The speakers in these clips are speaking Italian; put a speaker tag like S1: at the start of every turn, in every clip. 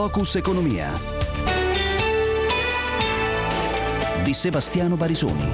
S1: Focus Economia di Sebastiano Barisoni.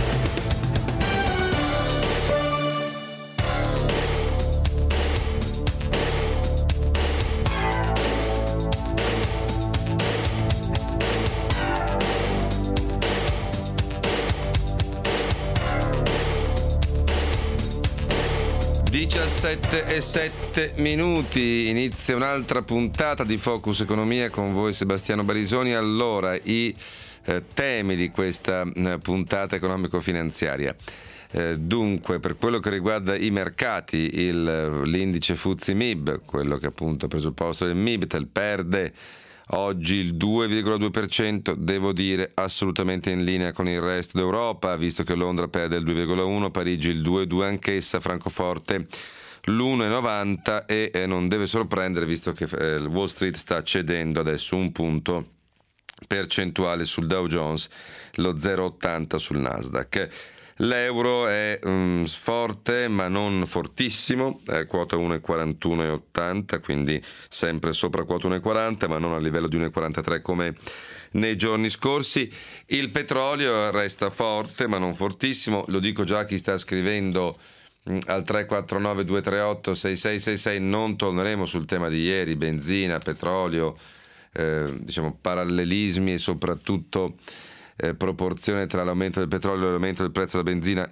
S2: E 7 minuti, inizia un'altra puntata di Focus Economia con voi Sebastiano Barisoni. Allora, i temi di questa puntata economico-finanziaria. Dunque, per quello che riguarda i mercati, l'indice FTSE MIB, quello che appunto ha preso il posto del MIBTEL, perde oggi il 2,2%, devo dire assolutamente in linea con il resto d'Europa, visto che Londra perde il 2,1%, Parigi il 2,2% anch'essa, Francoforte l'1,90% e non deve sorprendere visto che Wall Street sta cedendo adesso un punto percentuale sul Dow Jones, lo 0,80 sul Nasdaq. L'euro è forte ma non fortissimo, è quota 1,41,80, quindi sempre sopra quota 1,40 ma non a livello di 1,43 come nei giorni scorsi. Il petrolio resta forte ma non fortissimo, lo dico già a chi sta scrivendo al 349 238 6666, non torneremo sul tema di ieri, benzina, petrolio, diciamo parallelismi e soprattutto proporzione tra l'aumento del petrolio e l'aumento del prezzo della benzina.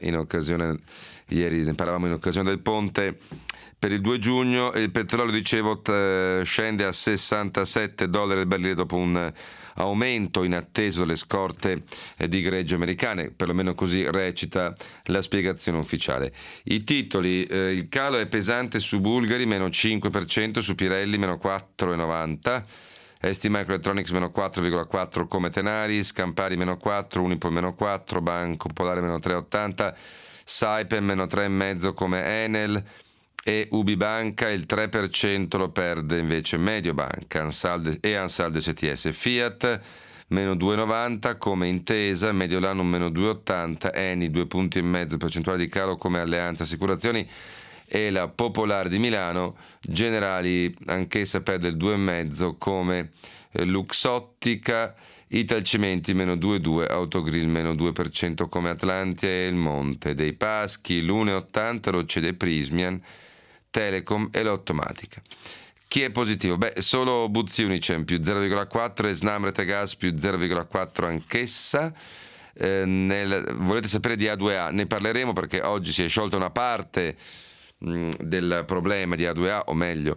S2: Ieri ne parlavamo in occasione del ponte per il 2 giugno. Il petrolio, dicevo, scende a $67 il barile dopo un aumento inatteso delle scorte di greggio americane, perlomeno così recita la spiegazione ufficiale. I titoli, il calo è pesante su Bulgari meno 5%, su Pirelli meno 4,90%, ST Microelectronics meno 4,4% come Tenaris, Campari meno 4%, Unipol meno 4%, Banco Popolare meno 3,80%, Saipem meno 3,5% come Enel e Ubibanca il 3% lo perde invece Mediobanca e Ansaldo STS. Fiat meno 2,90% come Intesa, Mediolanum meno 2,80%, Eni 2,5 punti percentuali di calo come Alleanza Assicurazioni e la Popolare di Milano. Generali anch'essa perde il 2,5% come Luxottica, Italcementi meno 2,2%, Autogrill meno 2% come Atlantia e il Monte dei Paschi l'1,80%, Rocce dei Prismian, Telecom e l'Automatica. Chi è positivo? Solo Buzzi Unicem più 0,4% e Snam Rete Gas più 0,4% anch'essa. Volete sapere di A2A? Ne parleremo perché oggi si è sciolta una parte del problema di A2A, o meglio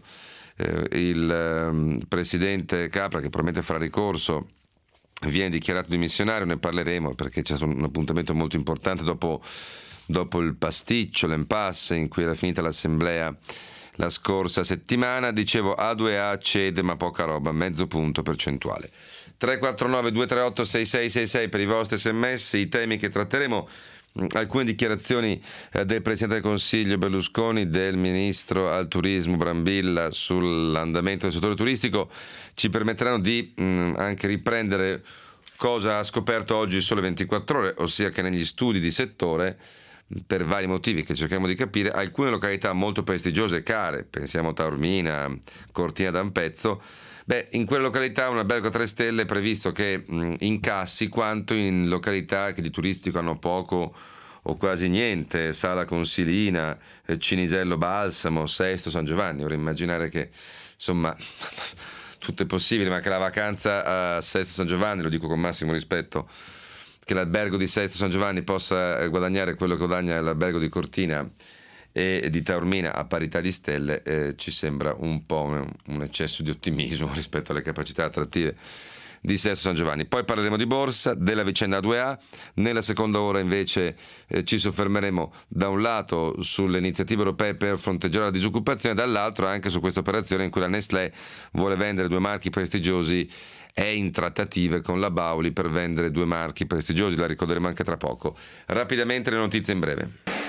S2: il presidente Capra, che probabilmente farà ricorso, viene dichiarato dimissionario. Ne parleremo perché c'è stato un appuntamento molto importante dopo il pasticcio, l'impasse in cui era finita l'assemblea la scorsa settimana. Dicevo, A2A cede ma poca roba, mezzo punto percentuale. 349 238 6666 per i vostri sms. I temi che tratteremo: alcune dichiarazioni del Presidente del Consiglio Berlusconi, del Ministro al Turismo Brambilla sull'andamento del settore turistico, ci permetteranno di anche riprendere cosa ha scoperto oggi Sole 24 Ore, ossia che negli studi di settore, per vari motivi che cerchiamo di capire, alcune località molto prestigiose e care, pensiamo a Taormina, Cortina d'Ampezzo, in quelle località un albergo a 3 stelle è previsto che incassi quanto in località che di turistico hanno poco o quasi niente: Sala Consilina, Cinisello Balsamo, Sesto San Giovanni. Ora immaginare che insomma tutto è possibile, ma che la vacanza a Sesto San Giovanni, lo dico con massimo rispetto, che l'albergo di Sesto San Giovanni possa guadagnare quello che guadagna l'albergo di Cortina e di Taormina a parità di stelle, ci sembra un po' un eccesso di ottimismo rispetto alle capacità attrattive di Sesto San Giovanni. Poi parleremo di borsa, della vicenda A2A. Nella seconda ora invece ci soffermeremo da un lato sulle iniziative europee per fronteggiare la disoccupazione, dall'altro anche su questa operazione in cui la Nestlé vuole vendere 2 marchi prestigiosi, è in trattative con la Bauli per vendere 2 marchi prestigiosi, la ricorderemo anche tra poco. Rapidamente le notizie in breve.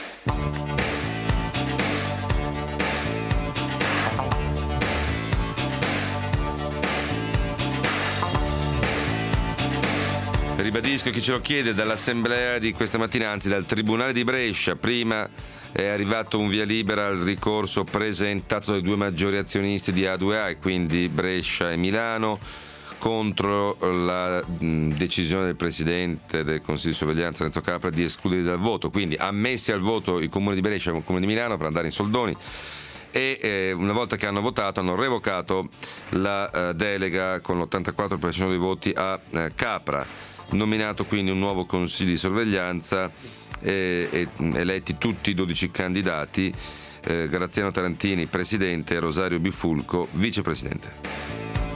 S2: Ribadisco, chi ce lo chiede, dall'assemblea di questa mattina, anzi dal Tribunale di Brescia, prima è arrivato un via libera al ricorso presentato dai 2 maggiori azionisti di A2A, e quindi Brescia e Milano, contro la decisione del Presidente del Consiglio di Sorveglianza Renzo Capra di escluderli dal voto, quindi ammessi al voto il Comune di Brescia e il Comune di Milano per andare in soldoni, e una volta che hanno votato hanno revocato la delega con l'84% dei voti a Capra, nominato quindi un nuovo Consiglio di Sorveglianza e eletti tutti i 12 candidati, Graziano Tarantini presidente e Rosario Bifulco vicepresidente.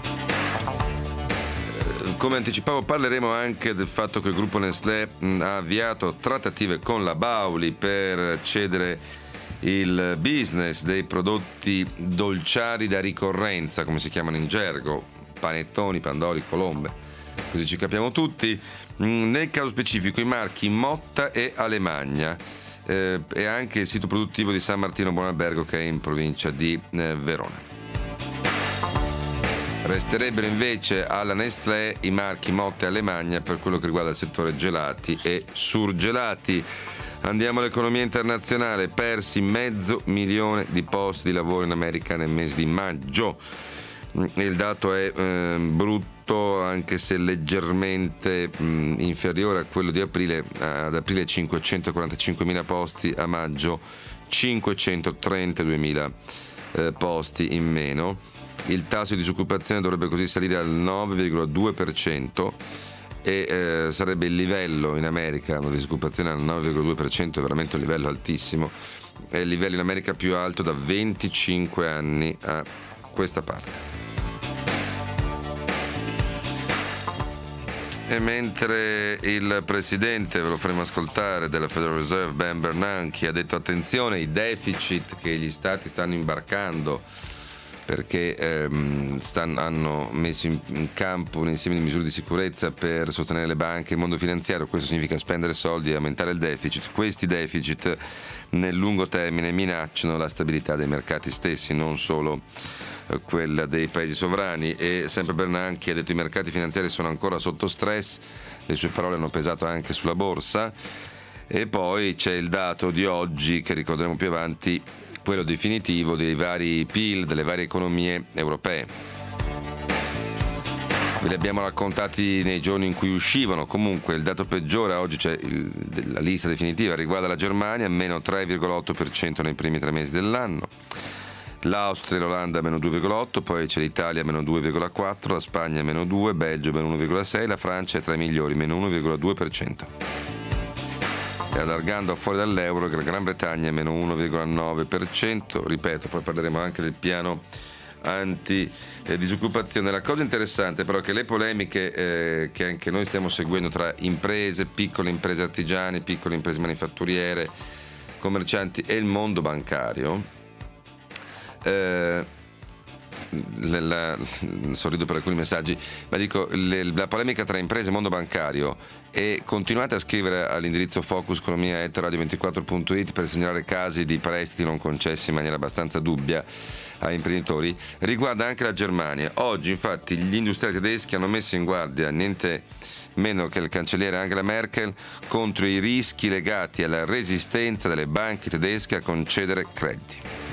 S2: Come anticipavo, parleremo anche del fatto che il gruppo Nestlé ha avviato trattative con la Bauli per cedere il business dei prodotti dolciari da ricorrenza, come si chiamano in gergo, panettoni, pandori, colombe, così ci capiamo tutti. Nel caso specifico i marchi Motta e Alemagna e anche il sito produttivo di San Martino Buonalbergo, che è in provincia di Verona. Resterebbero invece alla Nestlé i marchi Motta e Alemagna per quello che riguarda il settore gelati e surgelati. Andiamo all'economia internazionale. Persi 500.000 di posti di lavoro in America nel mese di maggio. Il dato è brutto, anche se leggermente inferiore a quello di aprile. Ad aprile 545.000 posti, a maggio 532.000 posti in meno. Il tasso di disoccupazione dovrebbe così salire al 9,2% e sarebbe il livello in America, una disoccupazione al 9,2% è veramente un livello altissimo, è il livello in America più alto da 25 anni a questa parte. E mentre il presidente, ve lo faremo ascoltare, della Federal Reserve, Ben Bernanke, ha detto attenzione ai deficit che gli stati stanno imbarcando, perché hanno messo in campo un insieme di misure di sicurezza per sostenere le banche e il mondo finanziario. Questo significa spendere soldi e aumentare il deficit. Questi deficit nel lungo termine minacciano la stabilità dei mercati stessi, non solo quella dei paesi sovrani. E sempre Bernanke ha detto: i mercati finanziari sono ancora sotto stress. Le sue parole hanno pesato anche sulla borsa. E poi c'è il dato di oggi, che ricorderemo più avanti, quello definitivo dei vari PIL delle varie economie europee. Ve li abbiamo raccontati nei giorni in cui uscivano. Comunque il dato peggiore, oggi c'è la lista definitiva, riguarda la Germania, meno 3,8% nei primi 3 mesi dell'anno, l'Austria e l'Olanda meno 2,8%, poi c'è l'Italia meno 2,4%, la Spagna meno 2%, Belgio meno 1,6%, la Francia è tra i migliori, meno 1,2%. E allargando fuori dall'euro, la Gran Bretagna è meno 1,9%. Ripeto, poi parleremo anche del piano anti-disoccupazione. La cosa interessante però è che le polemiche che anche noi stiamo seguendo tra imprese, piccole imprese artigiane, piccole imprese manifatturiere, commercianti e il mondo bancario, sorrido per alcuni messaggi, ma dico, la polemica tra imprese e mondo bancario, e continuate a scrivere all'indirizzo focuseconomia@radio24.it per segnalare casi di prestiti non concessi in maniera abbastanza dubbia a imprenditori, riguarda anche la Germania. Oggi infatti gli industriali tedeschi hanno messo in guardia niente meno che il cancelliere Angela Merkel contro i rischi legati alla resistenza delle banche tedesche a concedere crediti.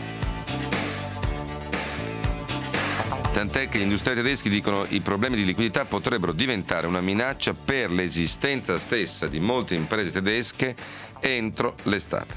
S2: Tant'è che gli industriali tedeschi dicono: i problemi di liquidità potrebbero diventare una minaccia per l'esistenza stessa di molte imprese tedesche entro l'estate.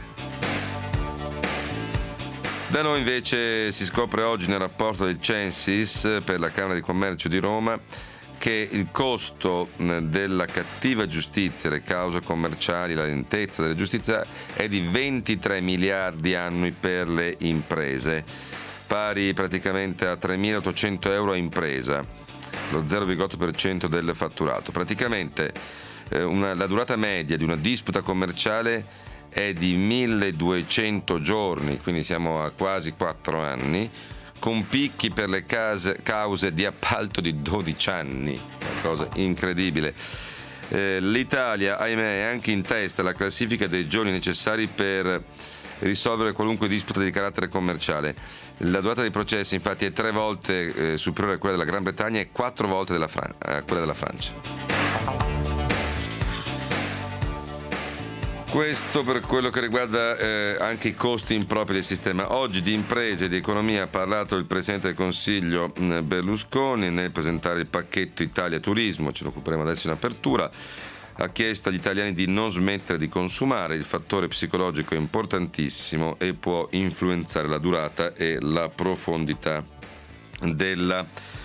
S2: Da noi invece si scopre oggi nel rapporto del Censis per la Camera di Commercio di Roma che il costo della cattiva giustizia, le cause commerciali, la lentezza della giustizia è di 23 miliardi annui per le imprese, pari praticamente a 3.800 euro a impresa, lo 0,8% del fatturato. Praticamente la durata media di una disputa commerciale è di 1.200 giorni, quindi siamo a quasi 4 anni, con picchi per le cause di appalto di 12 anni, una cosa incredibile. L'Italia, ahimè, è anche in testa alla classifica dei giorni necessari per risolvere qualunque disputa di carattere commerciale. La durata dei processi infatti è 3 volte superiore a quella della Gran Bretagna e 4 volte a quella della Francia. Questo per quello che riguarda anche i costi impropri del sistema. Oggi di imprese e di economia ha parlato il Presidente del Consiglio Berlusconi nel presentare il pacchetto Italia Turismo, ce ne occuperemo adesso in apertura. Ha chiesto agli italiani di non smettere di consumare, il fattore psicologico è importantissimo e può influenzare la durata e la profondità della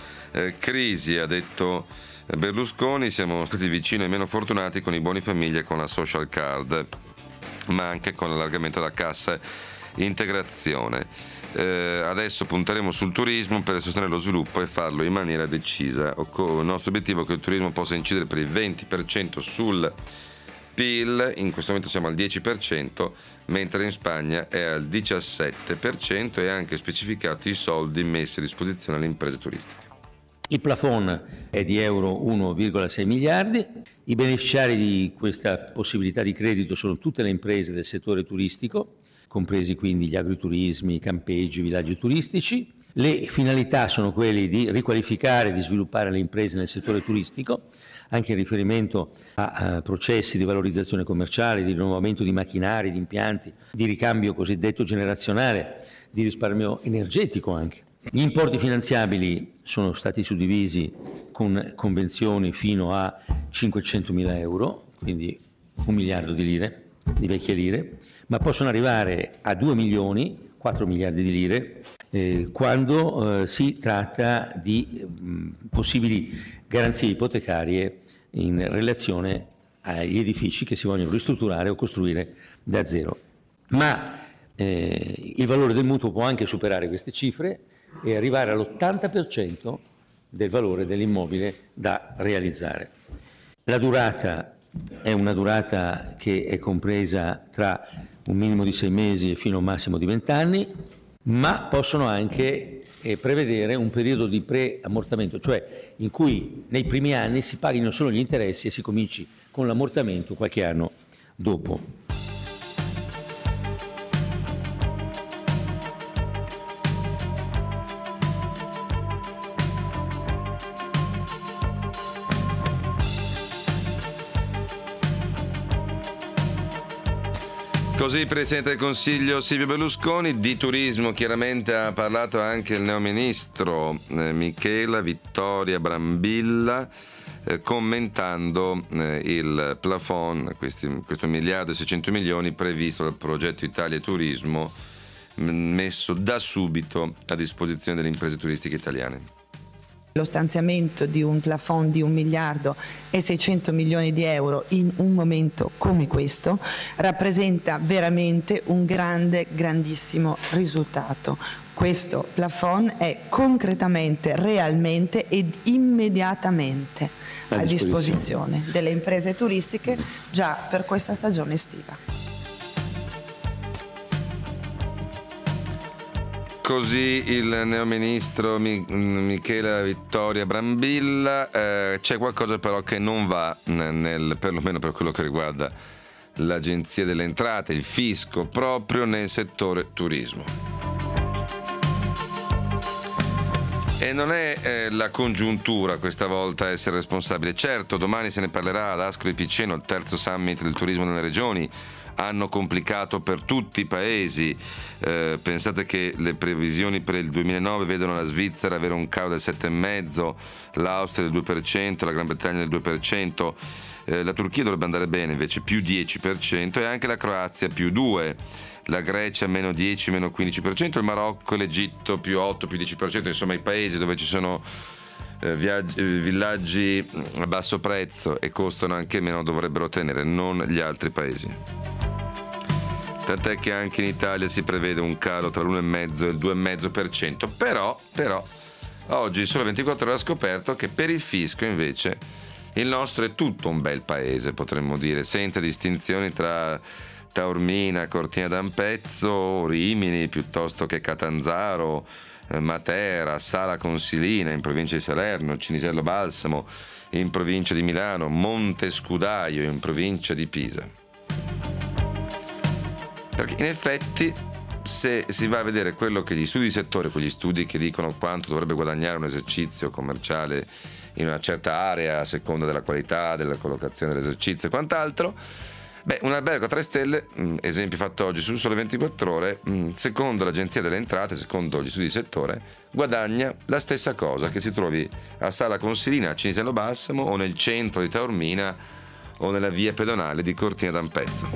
S2: crisi, ha detto Berlusconi. Siamo stati vicini ai meno fortunati con i buoni famiglia e con la social card, ma anche con l'allargamento della cassa integrazione. Adesso punteremo sul turismo per sostenere lo sviluppo e farlo in maniera decisa. Il nostro obiettivo è che il turismo possa incidere per il 20% sul PIL, in questo momento siamo al 10%, mentre in Spagna è al 17% e ha anche specificato i soldi messi a disposizione alle imprese turistiche.
S3: Il plafond è di euro 1,6 miliardi, i beneficiari di questa possibilità di credito sono tutte le imprese del settore turistico, compresi quindi gli agriturismi, i campeggi, i villaggi turistici. Le finalità sono quelle di riqualificare e di sviluppare le imprese nel settore turistico, anche in riferimento a processi di valorizzazione commerciale, di rinnovamento di macchinari, di impianti, di ricambio cosiddetto generazionale, di risparmio energetico anche. Gli importi finanziabili sono stati suddivisi con convenzioni fino a 500.000 euro, quindi 1 miliardo di lire, di vecchie lire, ma possono arrivare a 2 milioni, 4 miliardi di lire, quando si tratta di possibili garanzie ipotecarie in relazione agli edifici che si vogliono ristrutturare o costruire da zero. Ma il valore del mutuo può anche superare queste cifre e arrivare all'80% del valore dell'immobile da realizzare. La durata è una durata che è compresa tra un minimo di 6 mesi e fino a un massimo di 20 anni, ma possono anche prevedere un periodo di preammortamento, cioè in cui nei primi anni si paghino solo gli interessi e si cominci con l'ammortamento qualche anno dopo.
S2: Così il Presidente del Consiglio Silvio Berlusconi. Di turismo chiaramente ha parlato anche il neoministro Michela Vittoria Brambilla, commentando il plafond, questo miliardo e 600 milioni previsto dal progetto Italia Turismo, messo da subito a disposizione delle imprese turistiche italiane.
S4: Lo stanziamento di un plafond di 1 miliardo e 600 milioni di euro in un momento come questo rappresenta veramente un grandissimo risultato. Questo plafond è concretamente, realmente ed immediatamente a disposizione delle imprese turistiche già per questa stagione estiva.
S2: Così il neoministro Michela Vittoria Brambilla. C'è qualcosa però che non va, perlomeno per quello che riguarda l'Agenzia delle Entrate, il fisco, proprio nel settore turismo. E non è la congiuntura questa volta a essere responsabile. Certo, domani se ne parlerà ad Ascoli Piceno, il terzo summit del turismo nelle regioni. Hanno complicato per tutti i paesi. Pensate che le previsioni per il 2009 vedono la Svizzera avere un calo del 7,5%, l'Austria del 2%, la Gran Bretagna del 2%, la Turchia dovrebbe andare bene invece più 10% e anche la Croazia più 2%, la Grecia meno 10, meno 15%, il Marocco e l'Egitto più 8, più 10%, insomma i paesi dove ci sono villaggi a basso prezzo e costano anche meno dovrebbero tenere, non gli altri paesi. Tant'è che anche in Italia si prevede un calo tra l'1,5 e il 2,5%, però oggi Sole 24 Ore ha scoperto che per il fisco invece il nostro è tutto un bel paese, potremmo dire, senza distinzioni tra Taormina, Cortina d'Ampezzo, Rimini, piuttosto che Catanzaro, Matera, Sala Consilina in provincia di Salerno, Cinisello Balsamo in provincia di Milano, Montescudaio in provincia di Pisa. Perché in effetti se si va a vedere quello che gli studi di settore, quegli studi che dicono quanto dovrebbe guadagnare un esercizio commerciale in una certa area a seconda della qualità, della collocazione dell'esercizio e quant'altro, Beh, un albergo a 3 stelle, esempio fatto oggi sul Sole 24 Ore, secondo l'Agenzia delle Entrate, secondo gli studi di settore, guadagna la stessa cosa che si trovi a Sala Consilina, a Cinisello Balsamo o nel centro di Taormina o nella via pedonale di Cortina d'Ampezzo.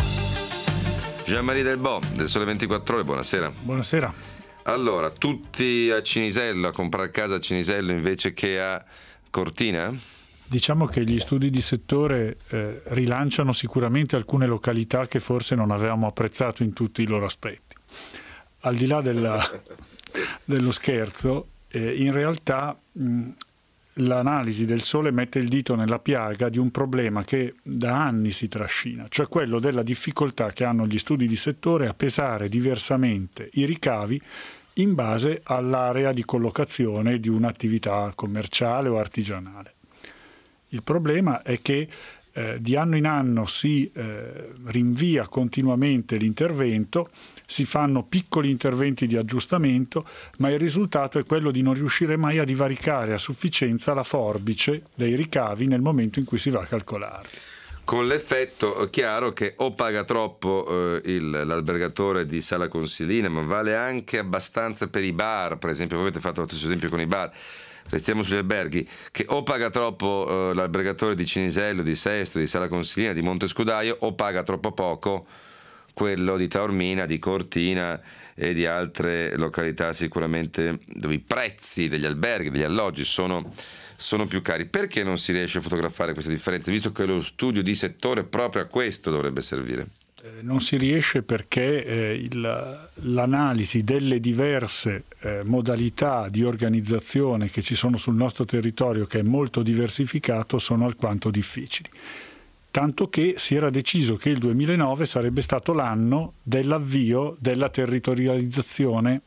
S2: Jean-Marie Delbo del Sole 24 Ore, buonasera.
S5: Buonasera.
S2: Allora, tutti a Cinisello, a comprare casa a Cinisello invece che a Cortina?
S5: Diciamo che gli studi di settore rilanciano sicuramente alcune località che forse non avevamo apprezzato in tutti i loro aspetti. Al di là dello scherzo, in realtà l'analisi del Sole mette il dito nella piaga di un problema che da anni si trascina, cioè quello della difficoltà che hanno gli studi di settore a pesare diversamente i ricavi in base all'area di collocazione di un'attività commerciale o artigianale. Il problema è che di anno in anno si rinvia continuamente l'intervento, si fanno piccoli interventi di aggiustamento, ma il risultato è quello di non riuscire mai a divaricare a sufficienza la forbice dei ricavi nel momento in cui si va a calcolarli.
S2: Con l'effetto chiaro che o paga troppo l'albergatore di Sala Consilina, ma vale anche abbastanza per i bar, per esempio. Voi avete fatto lo stesso esempio con i bar, restiamo sugli alberghi, che o paga troppo l'albergatore di Cinisello, di Sesto, di Sala Consilina, di Montescudaio, o paga troppo poco quello di Taormina, di Cortina e di altre località sicuramente dove i prezzi degli alberghi, degli alloggi sono più cari. Perché non si riesce a fotografare queste differenze, visto che lo studio di settore proprio a questo dovrebbe servire?
S5: Non si riesce perché l'analisi delle diverse modalità di organizzazione che ci sono sul nostro territorio, che è molto diversificato, sono alquanto difficili. Tanto che si era deciso che il 2009 sarebbe stato l'anno dell'avvio della territorializzazione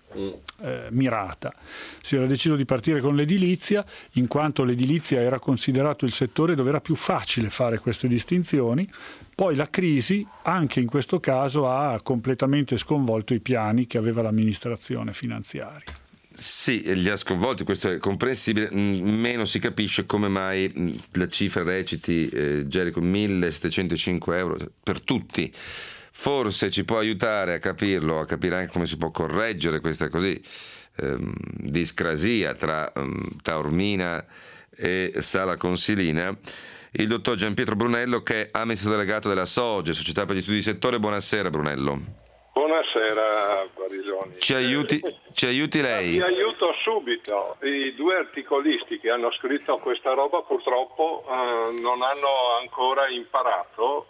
S5: mirata. Si era deciso di partire con l'edilizia, in quanto l'edilizia era considerato il settore dove era più facile fare queste distinzioni. Poi la crisi, anche in questo caso, ha completamente sconvolto i piani che aveva l'amministrazione finanziaria.
S2: Sì, li ha sconvolti, questo è comprensibile, meno si capisce come mai la cifra reciti, Gerico, 1.705 euro per tutti. Forse ci può aiutare a capirlo, a capire anche come si può correggere questa così discrasia tra Taormina e Sala Consilina. Il dottor Gianpietro Brunello, che è amministratore delegato della SOGE, Società per gli Studi di Settore. Buonasera Brunello.
S6: Buonasera Barisoni.
S2: Ci aiuti lei?
S6: Ti aiuto subito. I due articolisti che hanno scritto questa roba purtroppo non hanno ancora imparato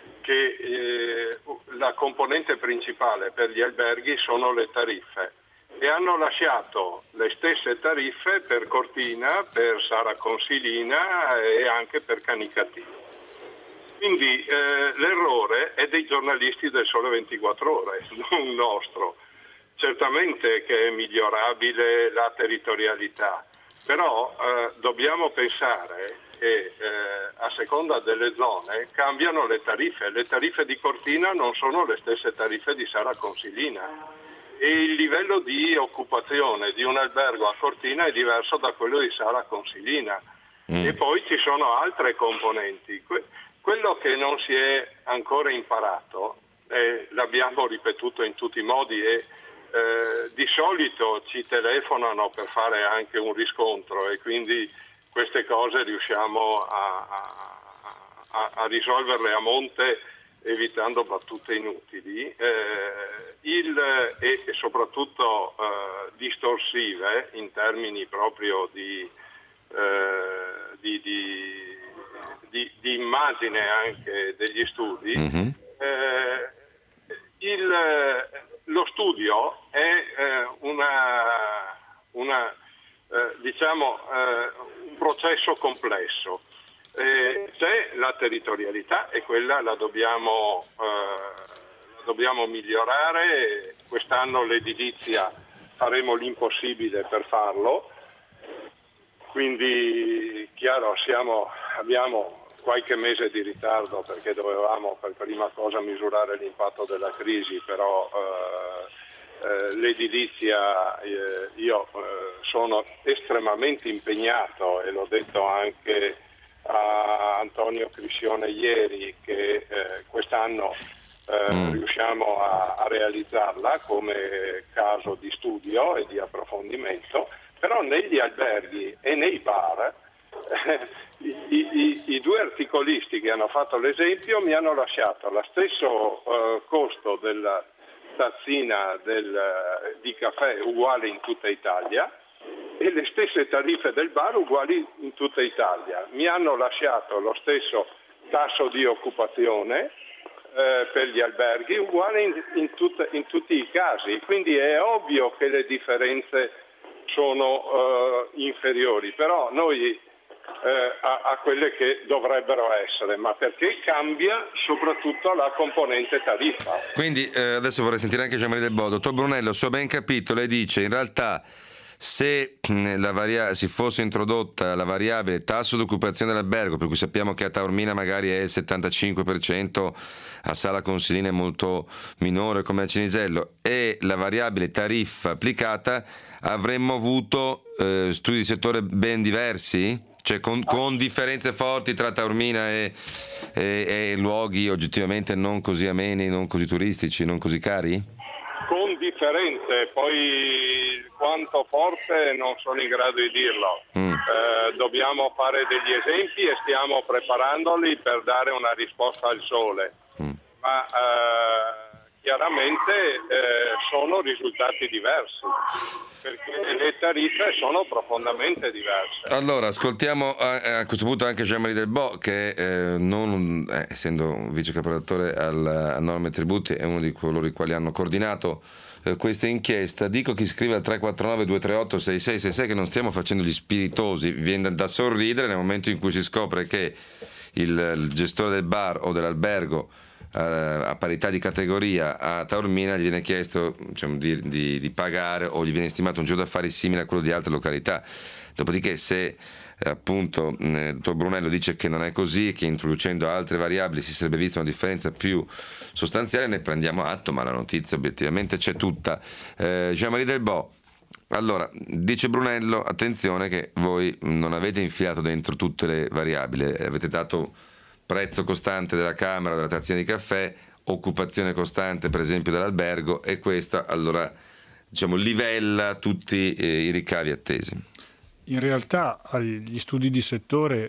S6: che la componente principale per gli alberghi sono le tariffe, e hanno lasciato le stesse tariffe per Cortina, per Sala Consilina e anche per Canicattì. Quindi l'errore è dei giornalisti del Sole 24 Ore, non nostro. Certamente che è migliorabile la territorialità, però dobbiamo pensare che a seconda delle zone cambiano le tariffe. Le tariffe di Cortina non sono le stesse tariffe di Sala Consilina, e il livello di occupazione di un albergo a Cortina è diverso da quello di Sala Consilina. E poi ci sono altre componenti. Quello che non si è ancora imparato, l'abbiamo ripetuto in tutti i modi, e di solito ci telefonano per fare anche un riscontro, e quindi queste cose riusciamo a risolverle a monte evitando battute inutili e soprattutto distorsive in termini proprio di immagine anche degli studi. Lo studio è un processo complesso. C'è la territorialità, e quella la dobbiamo migliorare. Quest'anno l'edilizia faremo l'impossibile per farlo, quindi chiaro abbiamo qualche mese di ritardo perché dovevamo per prima cosa misurare l'impatto della crisi, però l'edilizia, io sono estremamente impegnato, e l'ho detto anche a Antonio Crissione ieri che quest'anno riusciamo a realizzarla come caso di studio e di approfondimento, però negli alberghi e nei bar i due articolisti che hanno fatto l'esempio mi hanno lasciato lo stesso costo della tazzina di caffè uguale in tutta Italia e le stesse tariffe del bar uguali in tutta Italia. Mi hanno lasciato lo stesso tasso di occupazione per gli alberghi uguale in tutti i casi, quindi è ovvio che le differenze sono inferiori, però noi a quelle che dovrebbero essere, ma perché cambia soprattutto la componente tariffa.
S2: Quindi adesso vorrei sentire anche Jean-Marie Delbo. Dottor Brunello, se ho ben capito, lei dice in realtà se si fosse introdotta la variabile tasso di occupazione dell'albergo, per cui sappiamo che a Taormina magari è il 75%, a Sala Consilina è molto minore come a Cinisello, e la variabile tariffa applicata, avremmo avuto studi di settore ben diversi? Cioè con differenze forti tra Taormina e luoghi oggettivamente non così ameni, non così turistici, non così cari?
S6: Con differenze, poi quanto forte non sono in grado di dirlo. Dobbiamo fare degli esempi e stiamo preparandoli per dare una risposta al sole. Ma chiaramente sono risultati diversi, perché le tariffe sono profondamente diverse.
S2: Allora, ascoltiamo a questo punto anche Jean-Marie Delbo, che essendo un vice caporedattore a norme e tributi, è uno di coloro i quali hanno coordinato questa inchiesta. Dico chi scrive al 349-238-6666 che non stiamo facendo gli spiritosi, viene da sorridere nel momento in cui si scopre che il gestore del bar o dell'albergo a parità di categoria a Taormina gli viene chiesto, diciamo, di pagare o gli viene stimato un giro d'affari simile a quello di altre località. Dopodiché se appunto il dottor Brunello dice che non è così, che introducendo altre variabili si sarebbe vista una differenza più sostanziale, ne prendiamo atto, ma la notizia obiettivamente c'è tutta. Jean-Marie Delbo, allora dice Brunello, attenzione che voi non avete infilato dentro tutte le variabili, avete dato prezzo costante della camera, della tazzina di caffè, occupazione costante per esempio dell'albergo, e questo allora diciamo livella tutti i ricavi attesi.
S5: In realtà gli studi di settore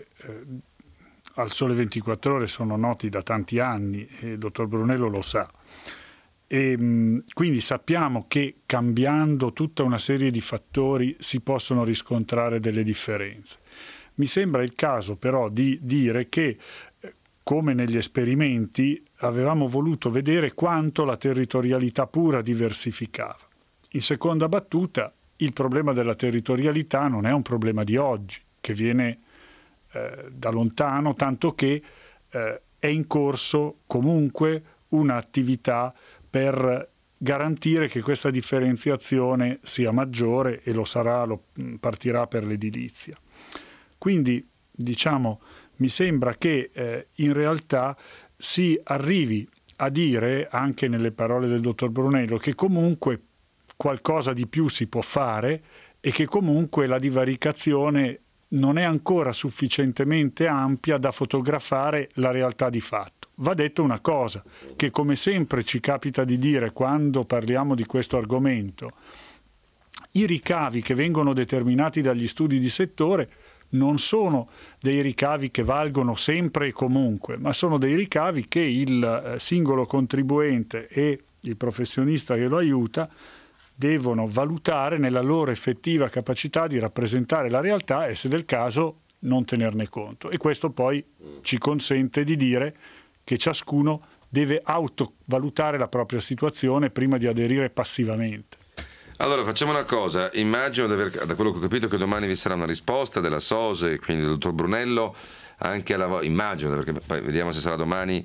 S5: al Sole 24 Ore sono noti da tanti anni e il dottor Brunello lo sa, e quindi sappiamo che cambiando tutta una serie di fattori si possono riscontrare delle differenze. Mi sembra il caso però di dire che come negli esperimenti avevamo voluto vedere quanto la territorialità pura diversificava. In seconda battuta, il problema della territorialità non è un problema di oggi, che viene da lontano, tanto che è in corso comunque un'attività per garantire che questa differenziazione sia maggiore, e lo sarà, partirà per l'edilizia. Quindi, diciamo, mi sembra che in realtà si arrivi a dire, anche nelle parole del dottor Brunello, che comunque qualcosa di più si può fare e che comunque la divaricazione non è ancora sufficientemente ampia da fotografare la realtà di fatto. Va detto una cosa, che come sempre ci capita di dire quando parliamo di questo argomento, i ricavi che vengono determinati dagli studi di settore non sono dei ricavi che valgono sempre e comunque, ma sono dei ricavi che il singolo contribuente e il professionista che lo aiuta devono valutare nella loro effettiva capacità di rappresentare la realtà e, se del caso, non tenerne conto. E questo poi ci consente di dire che ciascuno deve autovalutare la propria situazione prima di aderire passivamente.
S2: Allora facciamo una cosa, immagino da quello che ho capito che domani vi sarà una risposta della SOSE, quindi del dottor Brunello, anche immagino, perché poi vediamo se sarà domani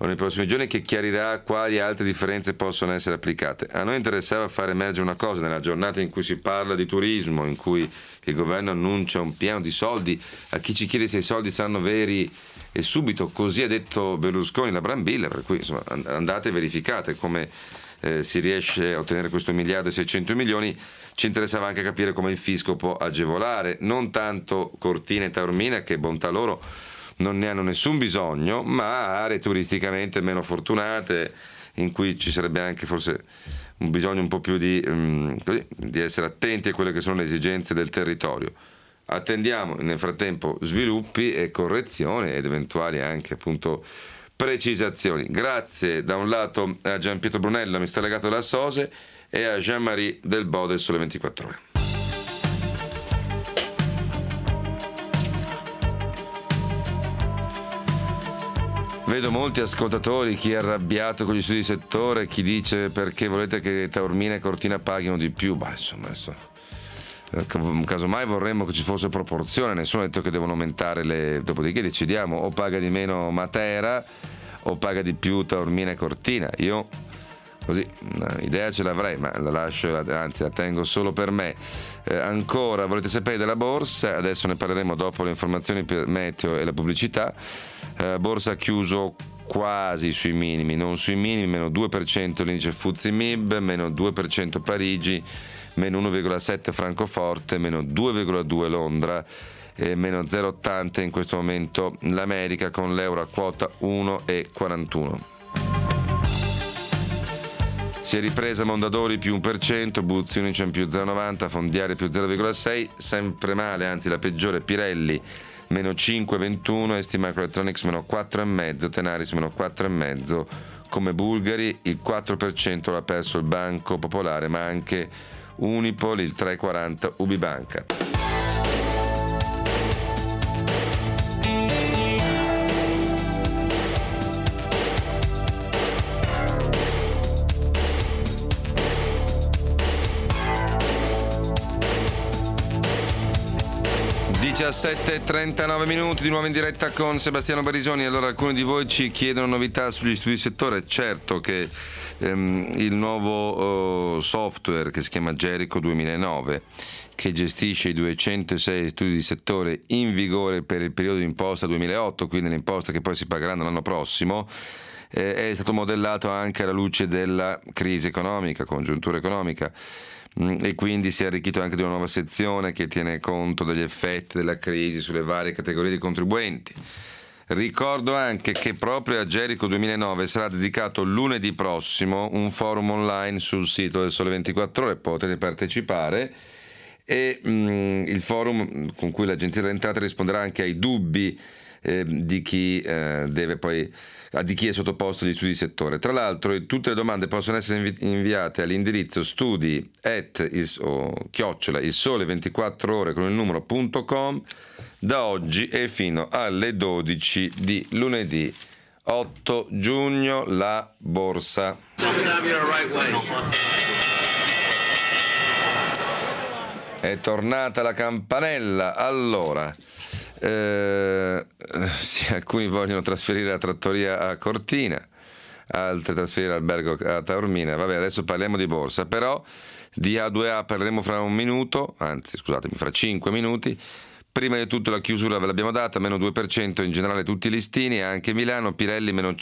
S2: o nei prossimi giorni, che chiarirà quali altre differenze possono essere applicate. A noi interessava far emergere una cosa: nella giornata in cui si parla di turismo, in cui il governo annuncia un piano di soldi, a chi ci chiede se i soldi saranno veri e subito, così ha detto Berlusconi, la Brambilla, per cui insomma andate e verificate come si riesce a ottenere questo 1.600 milioni. Ci interessava anche capire come il fisco può agevolare, non tanto Cortina e Taormina, che bontà loro non ne hanno nessun bisogno, ma aree turisticamente meno fortunate, in cui ci sarebbe anche forse un bisogno un po' più di essere attenti a quelle che sono le esigenze del territorio. Attendiamo nel frattempo sviluppi e correzioni ed eventuali anche appunto precisazioni. Grazie da un lato a Gian Pietro Brunello, amministratore delegato della SOSE, e a Jean-Marie Delbo del Sole 24 Ore. Vedo molti ascoltatori, chi è arrabbiato con gli studi di settore, chi dice perché volete che Taormina e Cortina paghino di più. Insomma, casomai vorremmo che ci fosse proporzione, nessuno ha detto che devono aumentare dopodiché decidiamo o paga di meno Matera o paga di più Taormina e Cortina. Io così un'idea ce l'avrei, ma la lascio, anzi la tengo solo per me. Ancora volete sapere della borsa? Adesso ne parleremo dopo le informazioni per meteo e la pubblicità. Borsa ha chiuso quasi sui minimi, non sui minimi, meno 2% l'indice FTSE MIB, meno 2% Parigi, meno 1,7 Francoforte, meno 2,2 Londra e meno 0,80 in questo momento l'America, con l'euro a quota 1,41. Si è ripresa Mondadori più 1%, Buzzi Unicem più 0,90, Fondiare più 0,6, sempre male, anzi la peggiore Pirelli meno 5,21, STMicroelectronics meno 4,5, Tenaris meno 4,5, come Bulgari il 4% l'ha perso il Banco Popolare, ma anche Unipol, il 3,40 Ubibanca.
S7: Sì.
S2: 17:39 minuti di nuovo in diretta con Sebastiano Barisoni. Allora, alcuni di voi ci chiedono novità sugli studi di settore. Certo che il nuovo software che si chiama Jericho 2009, che gestisce i 206 studi di settore in vigore per il periodo di imposta 2008, quindi le imposte che poi si pagheranno l'anno prossimo, è stato modellato anche alla luce della crisi economica, congiuntura economica, e quindi si è arricchito anche di una nuova sezione che tiene conto degli effetti della crisi sulle varie categorie di contribuenti. Ricordo anche che proprio a Jericho 2009 sarà dedicato lunedì prossimo un forum online sul sito del Sole 24 Ore, potete partecipare, e il forum con cui l'Agenzia delle Entrate risponderà anche ai dubbi di chi deve poi di chi è sottoposto agli studi di settore. Tra l'altro tutte le domande possono essere inviate all'indirizzo studi@il-sole24ore con il numero.com da oggi e fino alle 12 di lunedì 8 giugno. La borsa. È tornata la campanella. Allora, sì, alcuni vogliono trasferire la trattoria a Cortina, altri trasferire l'albergo a Taormina. Vabbè, adesso parliamo di borsa, però di A2A parleremo fra un minuto, anzi scusatemi, fra 5 minuti. Prima di tutto la chiusura ve l'abbiamo data, meno 2% in generale tutti i listini, anche Milano, Pirelli meno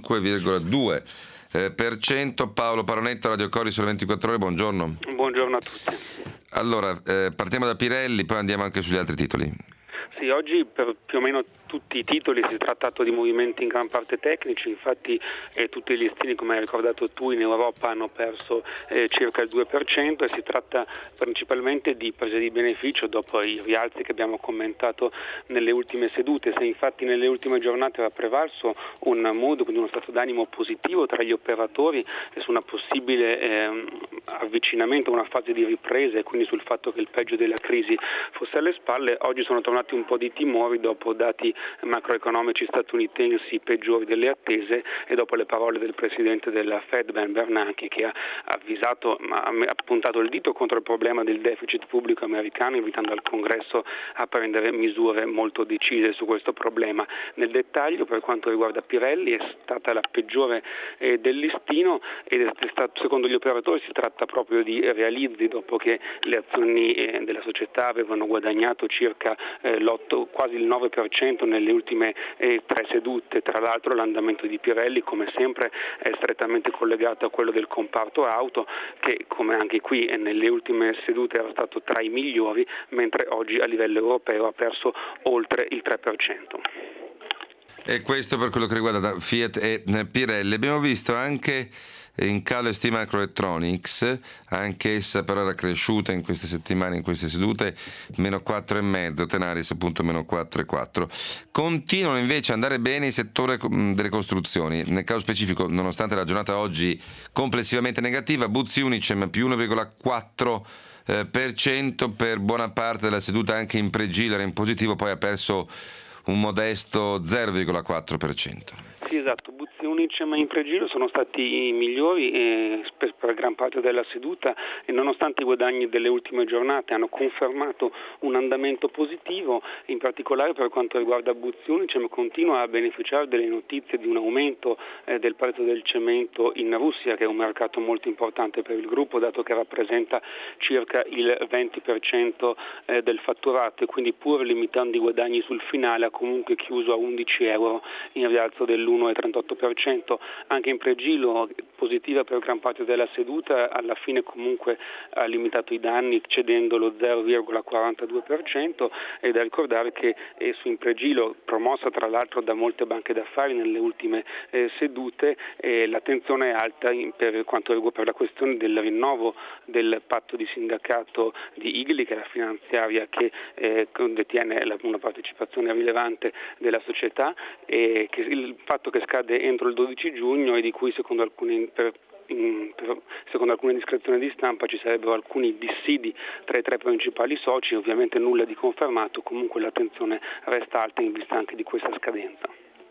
S2: 5,2%. Paolo Paronetto, Radio Cori, Sole 24 Ore, buongiorno.
S7: Buongiorno a tutti.
S2: Allora, partiamo da Pirelli, poi andiamo anche sugli altri titoli.
S7: Sì, oggi per più o meno tutti i titoli si è trattato di movimenti in gran parte tecnici, infatti tutti i listini, come hai ricordato tu, in Europa hanno perso circa il 2% e si tratta principalmente di prese di beneficio dopo i rialzi che abbiamo commentato nelle ultime sedute. Se infatti nelle ultime giornate era prevalso un mood, quindi uno stato d'animo positivo tra gli operatori su una possibile avvicinamento a una fase di ripresa e quindi sul fatto che il peggio della crisi fosse alle spalle. Oggi sono tornati un po' di timori dopo dati macroeconomici statunitensi peggiori delle attese e dopo le parole del presidente della Fed, Ben Bernanke, che ha puntato il dito contro il problema del deficit pubblico americano, invitando al Congresso a prendere misure molto decise su questo problema. Nel dettaglio, per quanto riguarda Pirelli, è stata la peggiore del listino ed secondo gli operatori si tratta proprio di realizzi dopo che le azioni della società avevano guadagnato circa quasi il 9% nelle ultime 3 sedute. Tra l'altro l'andamento di Pirelli, come sempre, è strettamente collegato a quello del comparto auto, che come anche qui nelle ultime sedute era stato tra i migliori, mentre oggi a livello europeo ha perso oltre il 3%.
S2: E questo per quello che riguarda Fiat e Pirelli. Abbiamo visto anche in calo ST Microelectronics, anch'essa però era cresciuta in queste settimane, in queste sedute, meno 4,5, Tenaris appunto meno 4,4. Continuano invece ad andare bene il settore delle costruzioni. Nel caso specifico, nonostante la giornata oggi complessivamente negativa, Buzzi Unicem più 1,4% per buona parte della seduta, anche in pregilo era in positivo, poi ha perso un modesto 0,4%.
S7: Sì, esatto, Buzzi Unicem in pregilo sono stati i migliori per gran parte della seduta e nonostante i guadagni delle ultime giornate hanno confermato un andamento positivo. In particolare per quanto riguarda Buzzi Unicem continua a beneficiare delle notizie di un aumento del prezzo del cemento in Russia, che è un mercato molto importante per il gruppo dato che rappresenta circa il 20% del fatturato, e quindi pur limitando i guadagni sul finale ha comunque chiuso a €11 in rialzo dell'1,38%. Anche in pregilo positiva per gran parte della seduta, alla fine comunque ha limitato i danni cedendo lo 0,42%. È da ricordare che su in pregilo, promossa tra l'altro da molte banche d'affari nelle ultime sedute, l'attenzione è alta per quanto riguarda la questione del rinnovo del patto di sindacato di IGLI, che è la finanziaria che detiene una partecipazione rilevante della società, e che il fatto che scade entro il 12 giugno e di cui secondo alcune indiscrezioni di stampa ci sarebbero alcuni dissidi tra i 3 principali soci. Ovviamente nulla di confermato, comunque l'attenzione resta alta in vista anche di questa scadenza.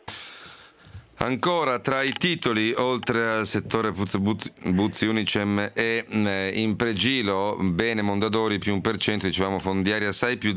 S2: Ancora tra i titoli, oltre al settore Buzzi Unicem e in pregilo, bene Mondadori più 1%, dicevamo Fondiaria Sai più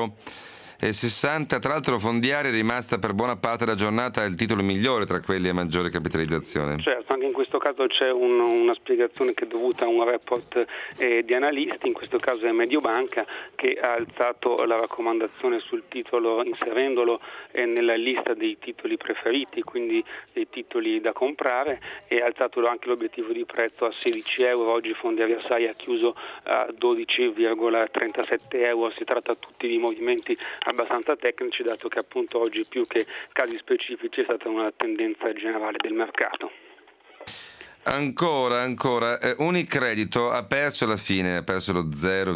S2: 0,60. Tra l'altro Fondiaria è rimasta per buona parte della giornata il titolo migliore tra quelli a maggiore capitalizzazione.
S7: Certo, anche in questo caso c'è una spiegazione che è dovuta a un report di analisti. In questo caso è Mediobanca, che ha alzato la raccomandazione sul titolo inserendolo nella lista dei titoli preferiti, quindi dei titoli da comprare, e ha alzato anche l'obiettivo di prezzo a €16. Oggi Fondiaria Sai ha chiuso a €12,37. Si tratta tutti di movimenti abbastanza tecnici, dato che appunto oggi più che casi specifici è stata una tendenza generale del mercato.
S2: Ancora, Unicredito ha perso alla fine, ha perso lo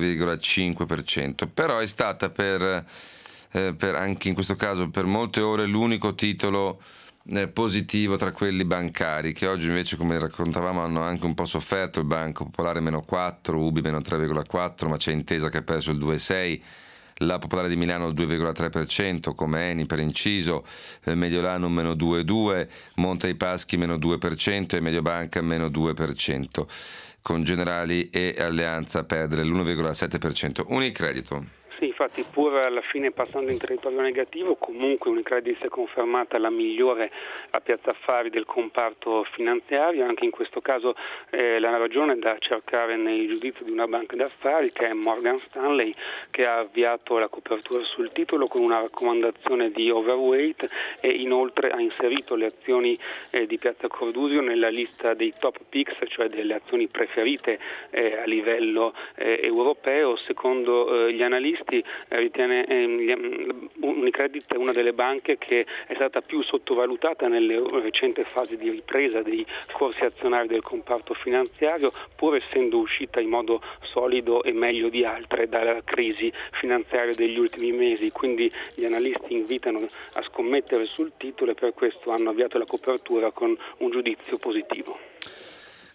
S2: 0,5%, però è stata per anche in questo caso per molte ore l'unico titolo positivo tra quelli bancari, che oggi invece, come raccontavamo, hanno anche un po' sofferto. Il Banco Popolare meno 4, Ubi meno 3,4, ma c'è Intesa che ha perso il 2,6%, la Popolare di Milano il 2,3%, come Eni per inciso, Mediolanum meno 2,2%, Monte dei Paschi meno 2% e Mediobanca meno 2%, con Generali e Alleanza a perdere l'1,7%. Unicredito.
S7: Sì, infatti pur alla fine passando in territorio negativo, comunque Unicredit si è confermata la migliore a Piazza Affari del comparto finanziario. Anche in questo caso la ragione è da cercare nei giudizi di una banca d'affari, che è Morgan Stanley, che ha avviato la copertura sul titolo con una raccomandazione di overweight e inoltre ha inserito le azioni di Piazza Cordusio nella lista dei top picks, cioè delle azioni preferite a livello europeo. Secondo gli analisti ritiene Unicredit è una delle banche che è stata più sottovalutata nelle recenti fasi di ripresa dei corsi azionari del comparto finanziario, pur essendo uscita in modo solido e meglio di altre dalla crisi finanziaria degli ultimi mesi. Quindi gli analisti invitano a scommettere sul titolo e per questo hanno avviato la copertura con un giudizio positivo.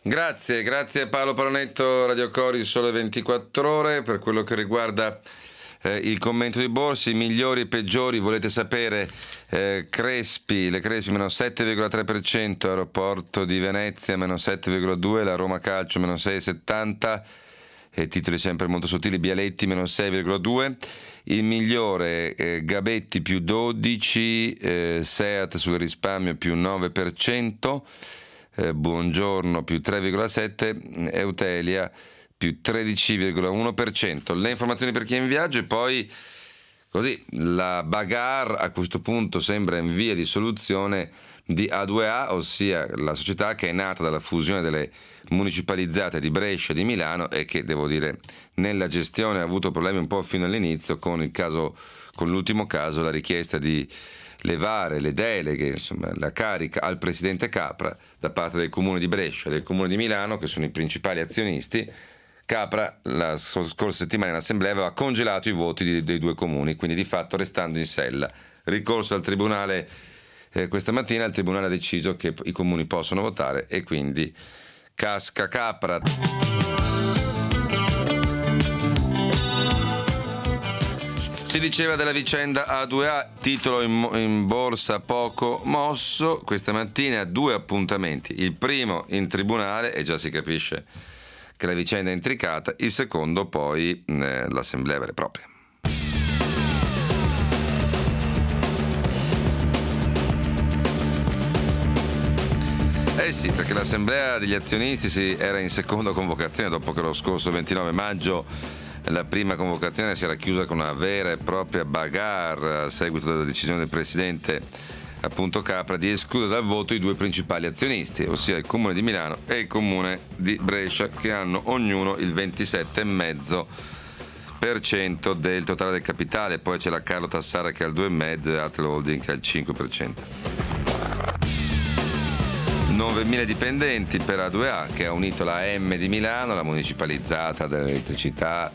S2: Grazie Paolo Paronetto, Radio Cori, Sole 24 Ore. Per quello che riguarda il commento di borse, i migliori e peggiori, volete sapere, Crespi, le Crespi meno 7,3%, Aeroporto di Venezia meno 7,2%, la Roma Calcio meno 6,70%, e titoli sempre molto sottili, Bialetti meno 6,2%, il migliore Gabetti più 12%, Seat sul risparmio più 9%, Buongiorno più 3,7%, Eutelia più 13,1%. Le informazioni per chi è in viaggio, e poi così la bagarre a questo punto sembra in via di soluzione di A2A, ossia la società che è nata dalla fusione delle municipalizzate di Brescia e di Milano e che, devo dire, nella gestione ha avuto problemi un po' fino all'inizio con l'ultimo caso, la richiesta di levare le deleghe, insomma la carica al presidente Capra da parte del comune di Brescia e del comune di Milano, che sono i principali azionisti. Capra la scorsa settimana in assemblea aveva congelato i voti dei due comuni, quindi di fatto restando in sella. Ricorso al tribunale questa mattina, il tribunale ha deciso che i comuni possono votare e quindi casca Capra. Si diceva della vicenda A2A, titolo in borsa poco mosso, questa mattina 2 appuntamenti, il primo in tribunale e già si capisce che la vicenda è intricata, il secondo poi l'assemblea vera e propria. Sì, perché l'assemblea degli azionisti era in seconda convocazione dopo che lo scorso 29 maggio la prima convocazione si era chiusa con una vera e propria bagarre a seguito della decisione del presidente appunto Capra di escludere dal voto i due principali azionisti, ossia il comune di Milano e il comune di Brescia, che hanno ognuno il 27,5% del totale del capitale. Poi c'è la Carlo Tassara che ha il 2,5% e altre holding che ha il 5%. 9.000 dipendenti per A2A, che ha unito la M di Milano, la municipalizzata dell'elettricità,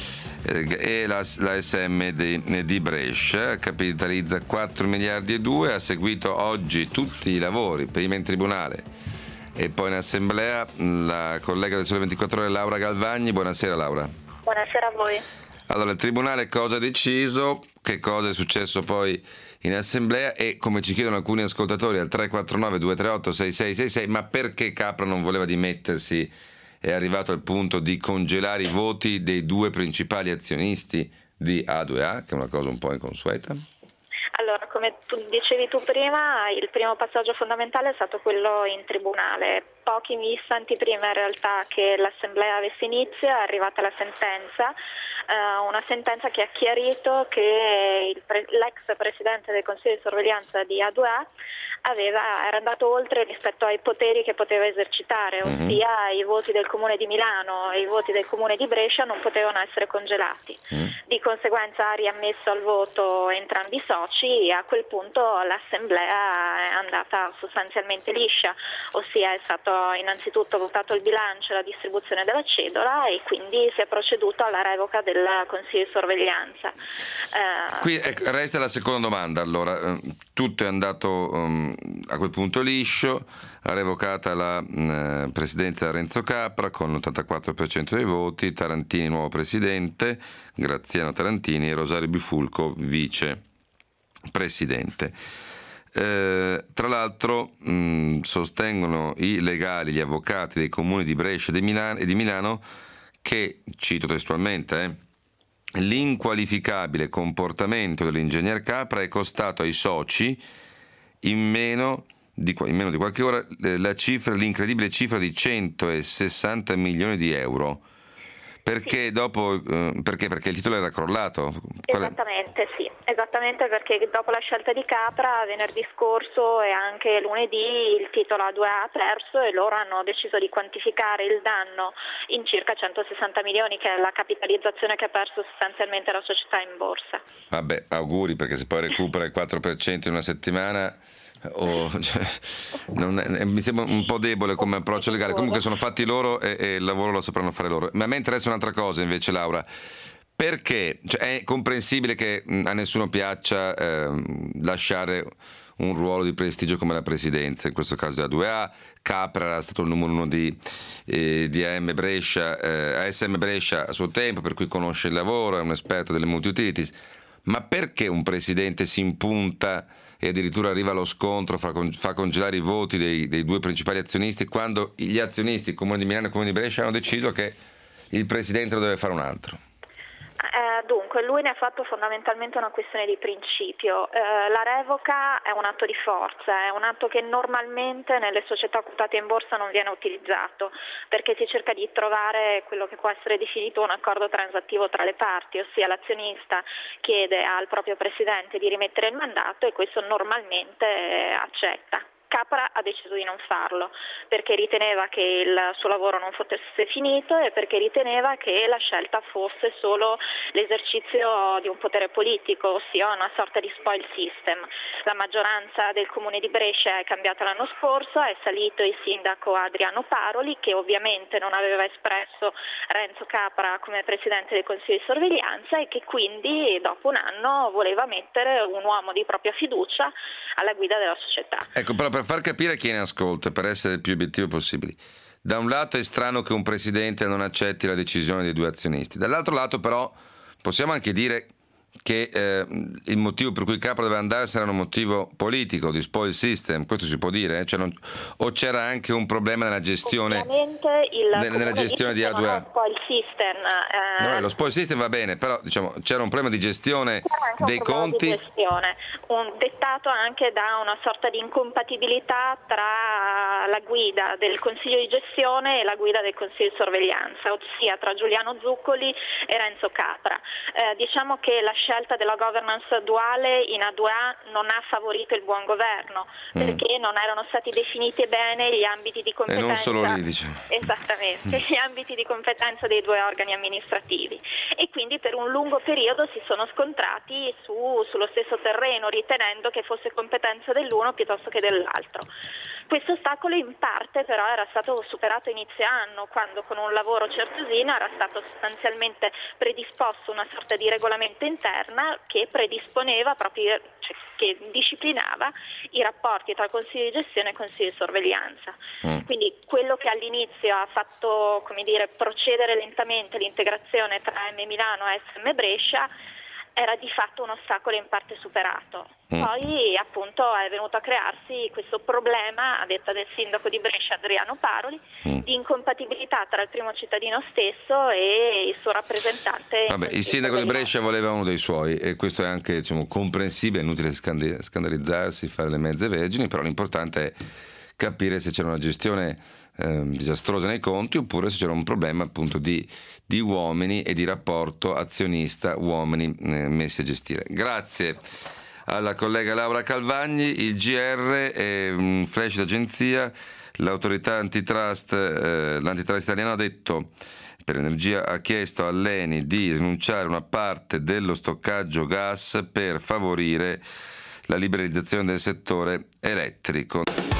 S2: e la SM di Brescia, capitalizza 4 miliardi e 2, ha seguito oggi tutti i lavori, prima in tribunale e poi in assemblea, la collega del Sole 24 Ore Laura Galvagni. Buonasera Laura.
S8: Buonasera a voi.
S2: Allora, il tribunale cosa ha deciso? Che cosa è successo poi in assemblea? E come ci chiedono alcuni ascoltatori al 349-238-6666, ma perché Capra non voleva dimettersi? È arrivato al punto di congelare i voti dei due principali azionisti di A2A, che è una cosa un po' inconsueta?
S8: Allora, come dicevi tu prima, il primo passaggio fondamentale è stato quello in tribunale. Pochi istanti prima in realtà che l'assemblea avesse inizio è arrivata la sentenza, una sentenza che ha chiarito che l'ex presidente del Consiglio di sorveglianza di A2A era andato oltre rispetto ai poteri che poteva esercitare, ossia i voti del Comune di Milano e i voti del Comune di Brescia non potevano essere congelati. Di conseguenza ha riammesso al voto entrambi i soci e a quel punto l'assemblea è andata sostanzialmente liscia, ossia è stato innanzitutto votato il bilancio e la distribuzione della cedola e quindi si è proceduto alla revoca del Consiglio di sorveglianza.
S2: Qui resta la seconda domanda, allora. Tutto è andato a quel punto liscio, ha revocata la presidenza Renzo Capra con l'84% dei voti, Tarantini nuovo presidente, Graziano Tarantini e Rosario Bifulco vice presidente. Tra l'altro sostengono i legali, gli avvocati dei comuni di Brescia e di Milano che, cito testualmente, l'inqualificabile comportamento dell'ingegner Capra è costato ai soci in meno di qualche ora l'incredibile cifra di 160 milioni di euro. Perché dopo perché il titolo era crollato?
S8: Esattamente, perché dopo la scelta di Capra venerdì scorso e anche lunedì il titolo A2A ha perso e loro hanno deciso di quantificare il danno in circa 160 milioni, che è la capitalizzazione che ha perso sostanzialmente la società in borsa. Vabbè,
S2: auguri, perché se poi recupera il 4% in una settimana mi sembra un po' debole come approccio legale. Comunque sono fatti loro e il lavoro lo sapranno fare loro. Ma a me interessa un'altra cosa invece, Laura. Perché è comprensibile che a nessuno piaccia lasciare un ruolo di prestigio come la presidenza, in questo caso della 2A. Capra era stato il numero 1 di ASM Brescia a suo tempo, per cui conosce il lavoro, è un esperto delle multi-utilities. Ma perché un presidente si impunta e addirittura arriva allo scontro, fa congelare i voti dei due principali azionisti, quando gli azionisti, il Comune di Milano e il Comune di Brescia, hanno deciso che il presidente lo deve fare un altro?
S8: Dunque, lui ne ha fatto fondamentalmente una questione di principio. La revoca è un atto di forza, è un atto che normalmente nelle società quotate in borsa non viene utilizzato, perché si cerca di trovare quello che può essere definito un accordo transattivo tra le parti, ossia l'azionista chiede al proprio presidente di rimettere il mandato e questo normalmente accetta. Capra ha deciso di non farlo perché riteneva che il suo lavoro non fosse finito e perché riteneva che la scelta fosse solo l'esercizio di un potere politico, ossia una sorta di spoil system. La maggioranza del Comune di Brescia è cambiata l'anno scorso, è salito il sindaco Adriano Paroli, che ovviamente non aveva espresso Renzo Capra come presidente del Consiglio di sorveglianza e che quindi dopo un anno voleva mettere un uomo di propria fiducia alla guida della società.
S2: Ecco, però per far capire a chi ne ascolta, per essere il più obiettivo possibili, da un lato è strano che un presidente non accetti la decisione dei due azionisti, dall'altro lato però possiamo anche dire che il motivo per cui Capra doveva andare sarà un motivo politico, di spoil system, questo si può dire? Cioè o c'era anche un problema nella gestione, nella gestione di A2A?
S8: Spoil system,
S2: no, lo spoil system va bene, però diciamo c'era un problema di gestione dei conti,
S8: di gestione, dettato anche da una sorta di incompatibilità tra la guida del Consiglio di gestione e la guida del Consiglio di sorveglianza, ossia tra Giuliano Zuccoli e Renzo Capra. Diciamo che la scelta della governance duale in A2A non ha favorito il buon governo perché non erano stati definiti bene gli ambiti di competenza.
S2: E non solo lì, diciamo.
S8: Esattamente, gli ambiti di competenza dei due organi amministrativi e quindi per un lungo periodo si sono scontrati sullo stesso terreno, ritenendo che fosse competenza dell'uno piuttosto che dell'altro. Questo ostacolo in parte però era stato superato inizio anno, quando con un lavoro certosino era stato sostanzialmente predisposto una sorta di regolamento interna che predisponeva proprio, cioè, che disciplinava i rapporti tra Consiglio di gestione e Consiglio di sorveglianza. Quindi quello che all'inizio ha fatto, come dire, procedere lentamente l'integrazione tra AM Milano e ASM Brescia era di fatto un ostacolo in parte superato. Poi appunto è venuto a crearsi questo problema, a detta del sindaco di Brescia Adriano Paroli, di incompatibilità tra il primo cittadino stesso e il suo rappresentante.
S2: Vabbè, il sindaco di Brescia voleva uno dei suoi e questo è anche, diciamo, comprensibile, è inutile scandalizzarsi, fare le mezze vergini, però l'importante è capire se c'era una gestione disastrosa nei conti oppure se c'era un problema appunto di uomini e di rapporto azionista uomini messi a gestire. Grazie alla collega Laura Calvagni. Il GR è un flash d'agenzia. L'autorità antitrust, l'antitrust italiano ha detto per l'energia, ha chiesto all'ENI di rinunciare a una parte dello stoccaggio gas per favorire la liberalizzazione del settore elettrico.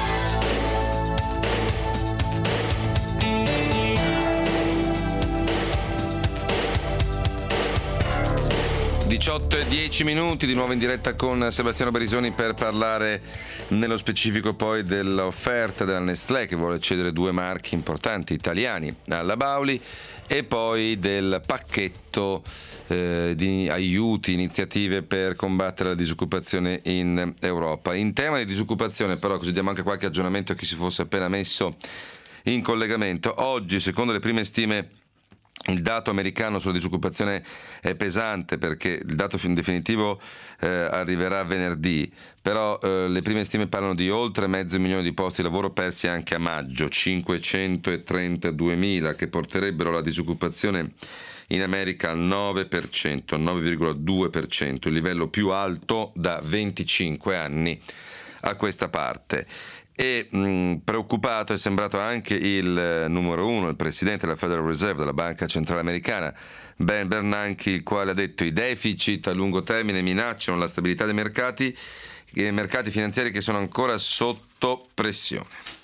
S2: 18:10 di nuovo in diretta con Sebastiano Barisoni per parlare nello specifico poi dell'offerta della Nestlé, che vuole cedere 2 marchi importanti italiani alla Bauli, e poi del pacchetto di aiuti, iniziative per combattere la disoccupazione in Europa. In tema di disoccupazione però, così diamo anche qualche aggiornamento a chi si fosse appena messo in collegamento, oggi secondo le prime stime il dato americano sulla disoccupazione è pesante, perché il dato definitivo arriverà venerdì, però le prime stime parlano di oltre 500.000 di posti di lavoro persi anche a maggio, 532.000, che porterebbero la disoccupazione in America al 9%, 9,2%, il livello più alto da 25 anni a questa parte. E preoccupato è sembrato anche il numero 1, il presidente della Federal Reserve, della Banca Centrale Americana, Ben Bernanke, il quale ha detto i deficit a lungo termine minacciano la stabilità dei mercati finanziari che sono ancora sotto pressione.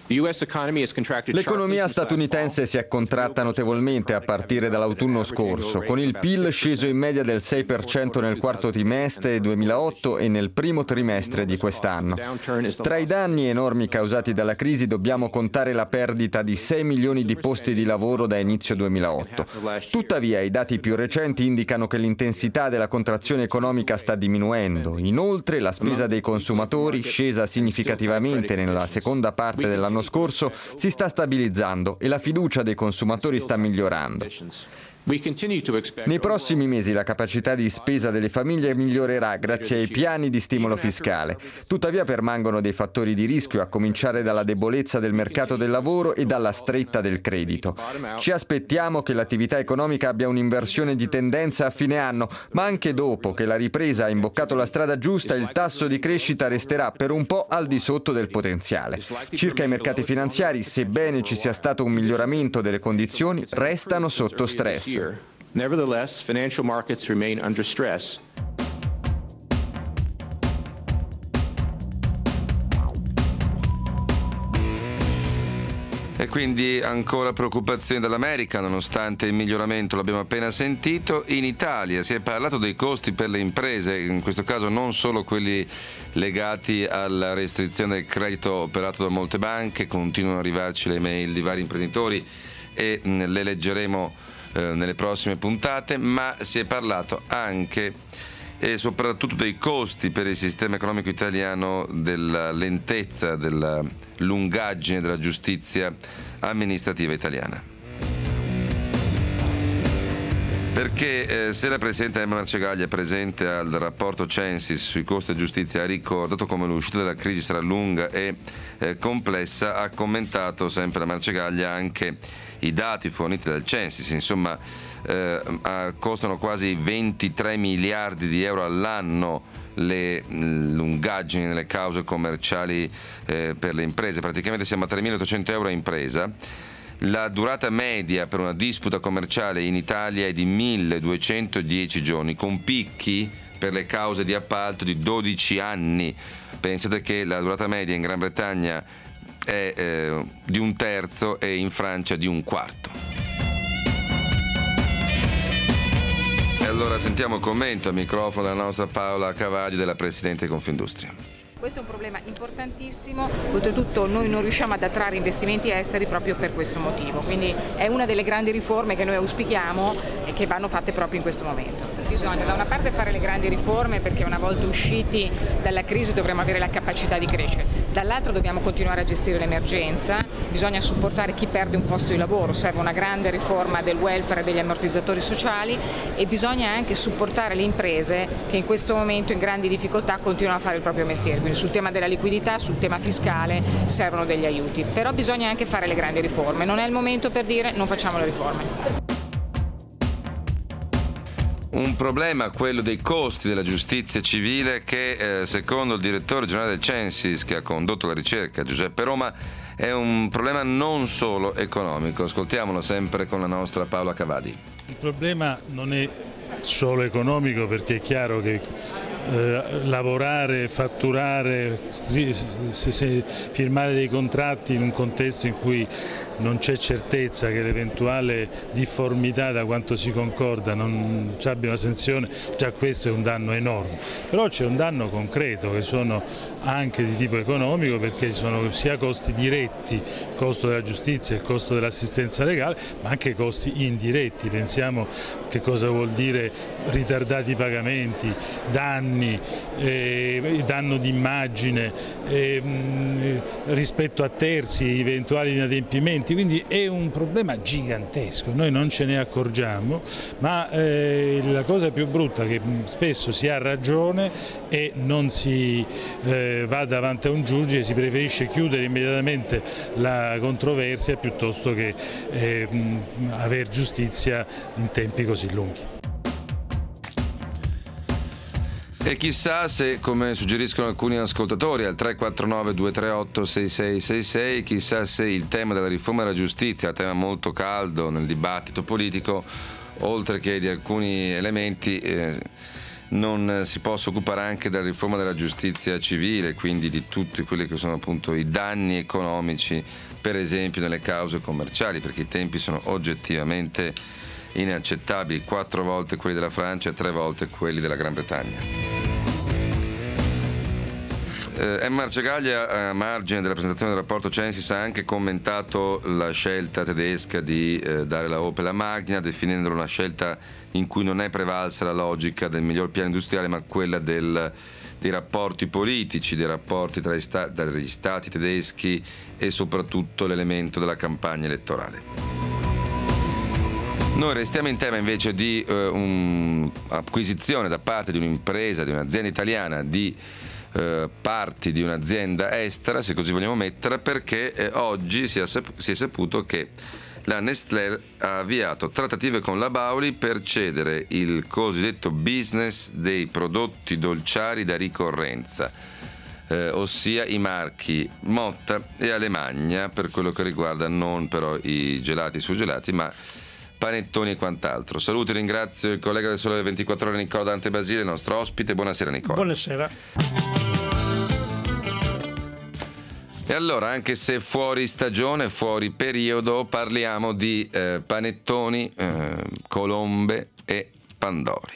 S9: L'economia statunitense si è contratta notevolmente a partire dall'autunno scorso, con il PIL sceso in media del 6% nel quarto trimestre 2008 e nel primo trimestre di quest'anno. Tra i danni enormi causati dalla crisi dobbiamo contare la perdita di 6 milioni di posti di lavoro da inizio 2008. Tuttavia, i dati più recenti indicano che l'intensità della contrazione economica sta diminuendo. Inoltre, la spesa dei consumatori, scesa significativamente nella seconda parte dell'anno scorso, si sta stabilizzando e la fiducia dei consumatori sta migliorando. Nei prossimi mesi la capacità di spesa delle famiglie migliorerà grazie ai piani di stimolo fiscale. Tuttavia permangono dei fattori di rischio, a cominciare dalla debolezza del mercato del lavoro e dalla stretta del credito. Ci aspettiamo che l'attività economica abbia un'inversione di tendenza a fine anno, ma anche dopo che la ripresa ha imboccato la strada giusta, il tasso di crescita resterà per un po' al di sotto del potenziale. Circa i mercati finanziari, sebbene ci sia stato un miglioramento delle condizioni, restano sotto stress.
S10: Nevertheless, financial markets remain under stress.
S2: E quindi ancora preoccupazioni dall'America, nonostante il miglioramento, l'abbiamo appena sentito. In Italia si è parlato dei costi per le imprese, in questo caso non solo quelli legati alla restrizione del credito operato da molte banche, continuano ad arrivarci le mail di vari imprenditori e le leggeremo nelle prossime puntate, ma si è parlato anche e soprattutto dei costi per il sistema economico italiano, della lentezza, della lungaggine della giustizia amministrativa italiana. Perché se la Presidente Emma Marcegaglia, presente al rapporto Censis sui costi della giustizia, ha ricordato come l'uscita dalla crisi sarà lunga e complessa, ha commentato sempre la Marcegaglia anche i dati forniti dal Censis, insomma costano quasi 23 miliardi di euro all'anno le lungaggini nelle cause commerciali per le imprese, praticamente siamo a 3.800 euro a impresa. La durata media per una disputa commerciale in Italia è di 1.210 giorni, con picchi per le cause di appalto di 12 anni. Pensate che la durata media in Gran Bretagna è di un terzo e in Francia di un quarto. E allora sentiamo il commento al microfono della nostra Paola Cavagli, della Presidente di Confindustria.
S11: Questo è un problema importantissimo, oltretutto noi non riusciamo ad attrarre investimenti esteri proprio per questo motivo, quindi è una delle grandi riforme che noi auspichiamo e che vanno fatte proprio in questo momento. Bisogna da una parte fare le grandi riforme, perché una volta usciti dalla crisi dovremo avere la capacità di crescere, dall'altro dobbiamo continuare a gestire l'emergenza, bisogna supportare chi perde un posto di lavoro, serve una grande riforma del welfare e degli ammortizzatori sociali e bisogna anche supportare le imprese che in questo momento in grandi difficoltà continuano a fare il proprio mestiere. Sul tema della liquidità, sul tema fiscale servono degli aiuti, però bisogna anche fare le grandi riforme, non è il momento per dire non facciamo le riforme.
S2: Un problema, quello dei costi della giustizia civile, che secondo il direttore generale del Censis, che ha condotto la ricerca, Giuseppe Roma, è un problema non solo economico. Ascoltiamolo sempre con la nostra Paola Cavadi.
S5: Il problema non è solo economico, perché è chiaro che lavorare, fatturare, firmare dei contratti in un contesto in cui non c'è certezza che l'eventuale difformità da quanto si concorda non ci abbia una sanzione, già questo è un danno enorme. Però c'è un danno concreto, che sono anche di tipo economico, perché sono sia costi diretti, il costo della giustizia, il costo dell'assistenza legale, ma anche costi indiretti. Pensiamo che cosa vuol dire ritardati pagamenti, danni, danno d'immagine rispetto a terzi, eventuali inadempimenti. Quindi è un problema gigantesco, noi non ce ne accorgiamo, ma la cosa più brutta è che spesso si ha ragione e non si va davanti a un giudice, si preferisce chiudere immediatamente la controversia piuttosto che aver giustizia in tempi così lunghi.
S2: E chissà se, come suggeriscono alcuni ascoltatori al 349-238-6666, chissà se il tema della riforma della giustizia, tema molto caldo nel dibattito politico, oltre che di alcuni elementi, non si possa occupare anche della riforma della giustizia civile, quindi di tutti quelli che sono appunto i danni economici, per esempio nelle cause commerciali, perché i tempi sono oggettivamente inaccettabili, 4 volte quelli della Francia e 3 volte quelli della Gran Bretagna. Marcegaglia, a margine della presentazione del rapporto Censis, ha anche commentato la scelta tedesca di dare la Opel a Magna, definendola una scelta in cui non è prevalsa la logica del miglior piano industriale, ma quella dei rapporti politici, dei rapporti tra gli stati tedeschi e soprattutto l'elemento della campagna elettorale. Noi restiamo in tema invece di acquisizione da parte di un'impresa, di un'azienda italiana, di parti di un'azienda estera, se così vogliamo metterla, perché oggi si è saputo che la Nestlé ha avviato trattative con la Bauli per cedere il cosiddetto business dei prodotti dolciari da ricorrenza, ossia i marchi Motta e Alemagna, per quello che riguarda non però i gelati surgelati, ma panettoni e quant'altro. Saluto e ringrazio il collega del Sole 24 Ore Nicola Dante Basile, il nostro ospite. Buonasera Nicola.
S12: Buonasera.
S2: E allora, anche se fuori stagione, fuori periodo, parliamo di panettoni, colombe e pandori.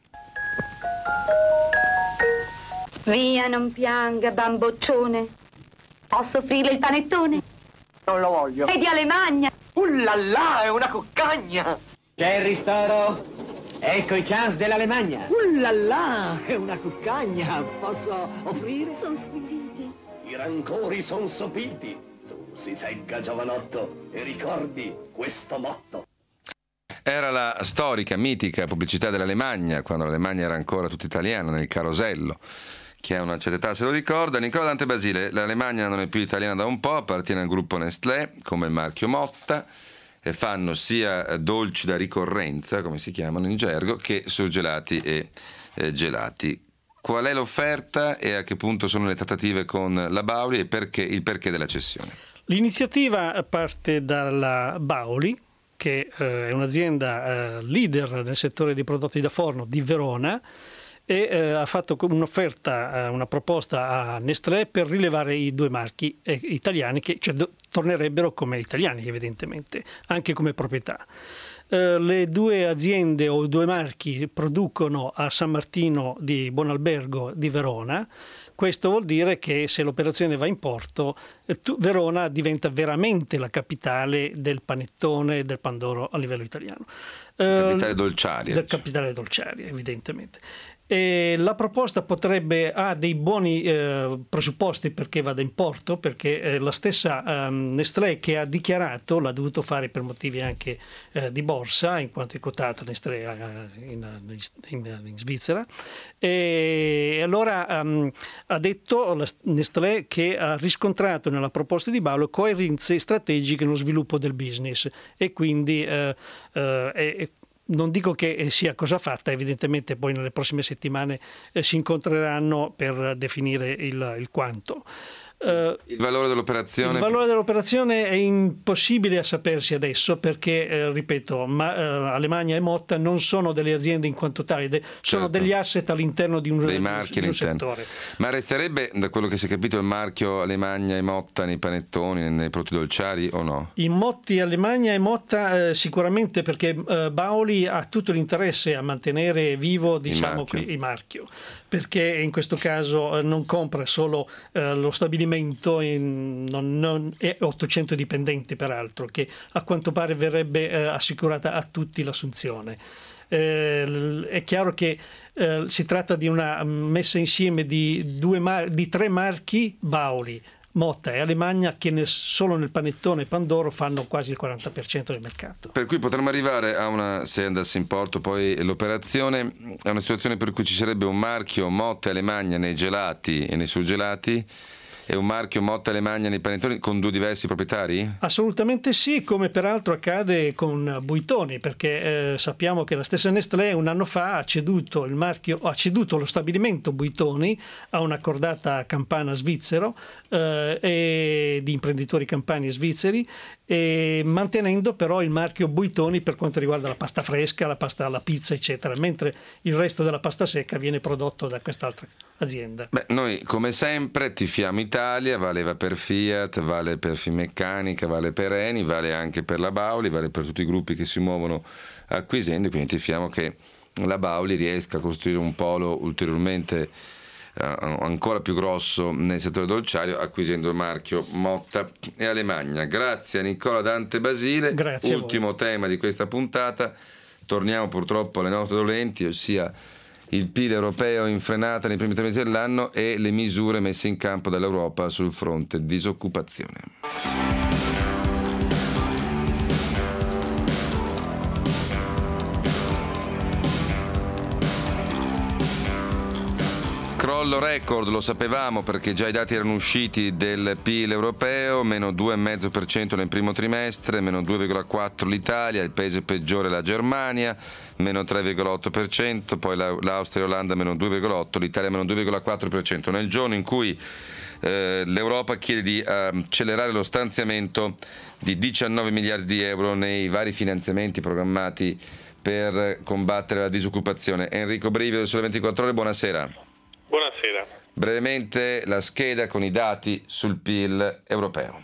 S13: Via, non pianga, bamboccione. Posso offrire il panettone?
S14: Non lo voglio.
S13: E di Alemagna.
S14: Là, è una cuccagna!
S15: C'è il ristoro? Ecco i chance dell'Alemagna.
S14: Là, è una cuccagna! Posso offrire?
S13: Sono squisiti.
S16: I rancori son sopiti. Su, si segga, giovanotto, e ricordi questo motto.
S2: Era la storica, mitica pubblicità dell'Alemagna, quando l'Alemagna era ancora tutta italiana, nel carosello. Chi ha una certa età se lo ricorda. Nicola Dante Basile, l'Alemagna non è più italiana da un po', appartiene al gruppo Nestlé, come il marchio Motta, e fanno sia dolci da ricorrenza, come si chiamano in gergo, che surgelati e gelati. Qual è l'offerta e a che punto sono le trattative con la Bauli e il perché della cessione?
S12: L'iniziativa parte dalla Bauli, che è un'azienda leader nel settore dei prodotti da forno di Verona, e ha fatto un'offerta, una proposta a Nestlé per rilevare i 2 marchi italiani, che tornerebbero come italiani evidentemente, anche come proprietà. Le 2 aziende o 2 marchi producono a San Martino di Buonalbergo di Verona. Questo vuol dire che se l'operazione va in porto, Verona diventa veramente la capitale del panettone e del pandoro a livello italiano.
S2: Capitale dolciaria.
S12: Del capitale dolciaria, evidentemente. E la proposta ha dei buoni presupposti perché vada in porto, perché la stessa Nestlé, che ha dichiarato, l'ha dovuto fare per motivi anche di borsa, in quanto è quotata Nestlé in Svizzera, e allora ha detto la Nestlé che ha riscontrato nella proposta di Bauli coerenze strategiche nello sviluppo del business, e quindi non dico che sia cosa fatta, evidentemente poi nelle prossime settimane si incontreranno per definire il quanto.
S2: Il valore dell'operazione?
S12: Il valore dell'operazione è impossibile a sapersi adesso, perché, ripeto, Alemagna e Motta non sono delle aziende in quanto tali, sono degli asset all'interno di un settore.
S2: Ma resterebbe, da quello che si è capito, il marchio Alemagna e Motta nei panettoni, nei prodotti dolciari, o no?
S12: I motti Alemagna e Motta sicuramente, perché Bauli ha tutto l'interesse a mantenere vivo, diciamo, il marchio, perché in questo caso non compra solo lo stabilimento e 800 dipendenti, peraltro, che a quanto pare verrebbe assicurata a tutti l'assunzione. È chiaro che si tratta di una messa insieme di 3 marchi Bauli, Motta e Alemagna, che solo nel panettone e pandoro fanno quasi il 40% del mercato.
S2: Per cui potremmo arrivare se andasse in porto poi l'operazione, a una situazione per cui ci sarebbe un marchio Motta e Alemagna nei gelati e nei surgelati, è un marchio Motta Alemagna nei panettoni con 2 diversi proprietari?
S12: Assolutamente sì, come peraltro accade con Buitoni, perché sappiamo che la stessa Nestlé un anno fa ha ceduto lo stabilimento Buitoni a una cordata campana svizzero e di imprenditori campani svizzeri, e mantenendo però il marchio Buitoni per quanto riguarda la pasta fresca, la pasta alla pizza eccetera, mentre il resto della pasta secca viene prodotto da quest'altra azienda.
S2: Noi come sempre tifiamo Italia, valeva per Fiat, vale per Finmeccanica, vale per Eni, vale anche per la Bauli, vale per tutti i gruppi che si muovono acquisendo, quindi tifiamo che la Bauli riesca a costruire un polo ulteriormente ancora più grosso nel settore dolciario, acquisendo il marchio Motta e Alemagna. Grazie a Nicola Dante Basile.
S12: Grazie.
S2: Ultimo tema di questa puntata, torniamo purtroppo alle note dolenti, ossia il PIL europeo in frenata nei primi 3 mesi dell'anno e le misure messe in campo dall'Europa sul fronte disoccupazione. Crollo record, lo sapevamo perché già i dati erano usciti del PIL europeo, meno 2,5% nel primo trimestre, meno 2,4% l'Italia, il paese peggiore la Germania, meno 3,8%, poi l'Austria e l'Olanda meno 2,8%, l'Italia meno 2,4%. Nel giorno in cui l'Europa chiede di accelerare lo stanziamento di 19 miliardi di euro nei vari finanziamenti programmati per combattere la disoccupazione. Enrico Brivio del Sole 24 Ore, buonasera.
S6: Buonasera.
S2: Brevemente la scheda con i dati sul PIL europeo.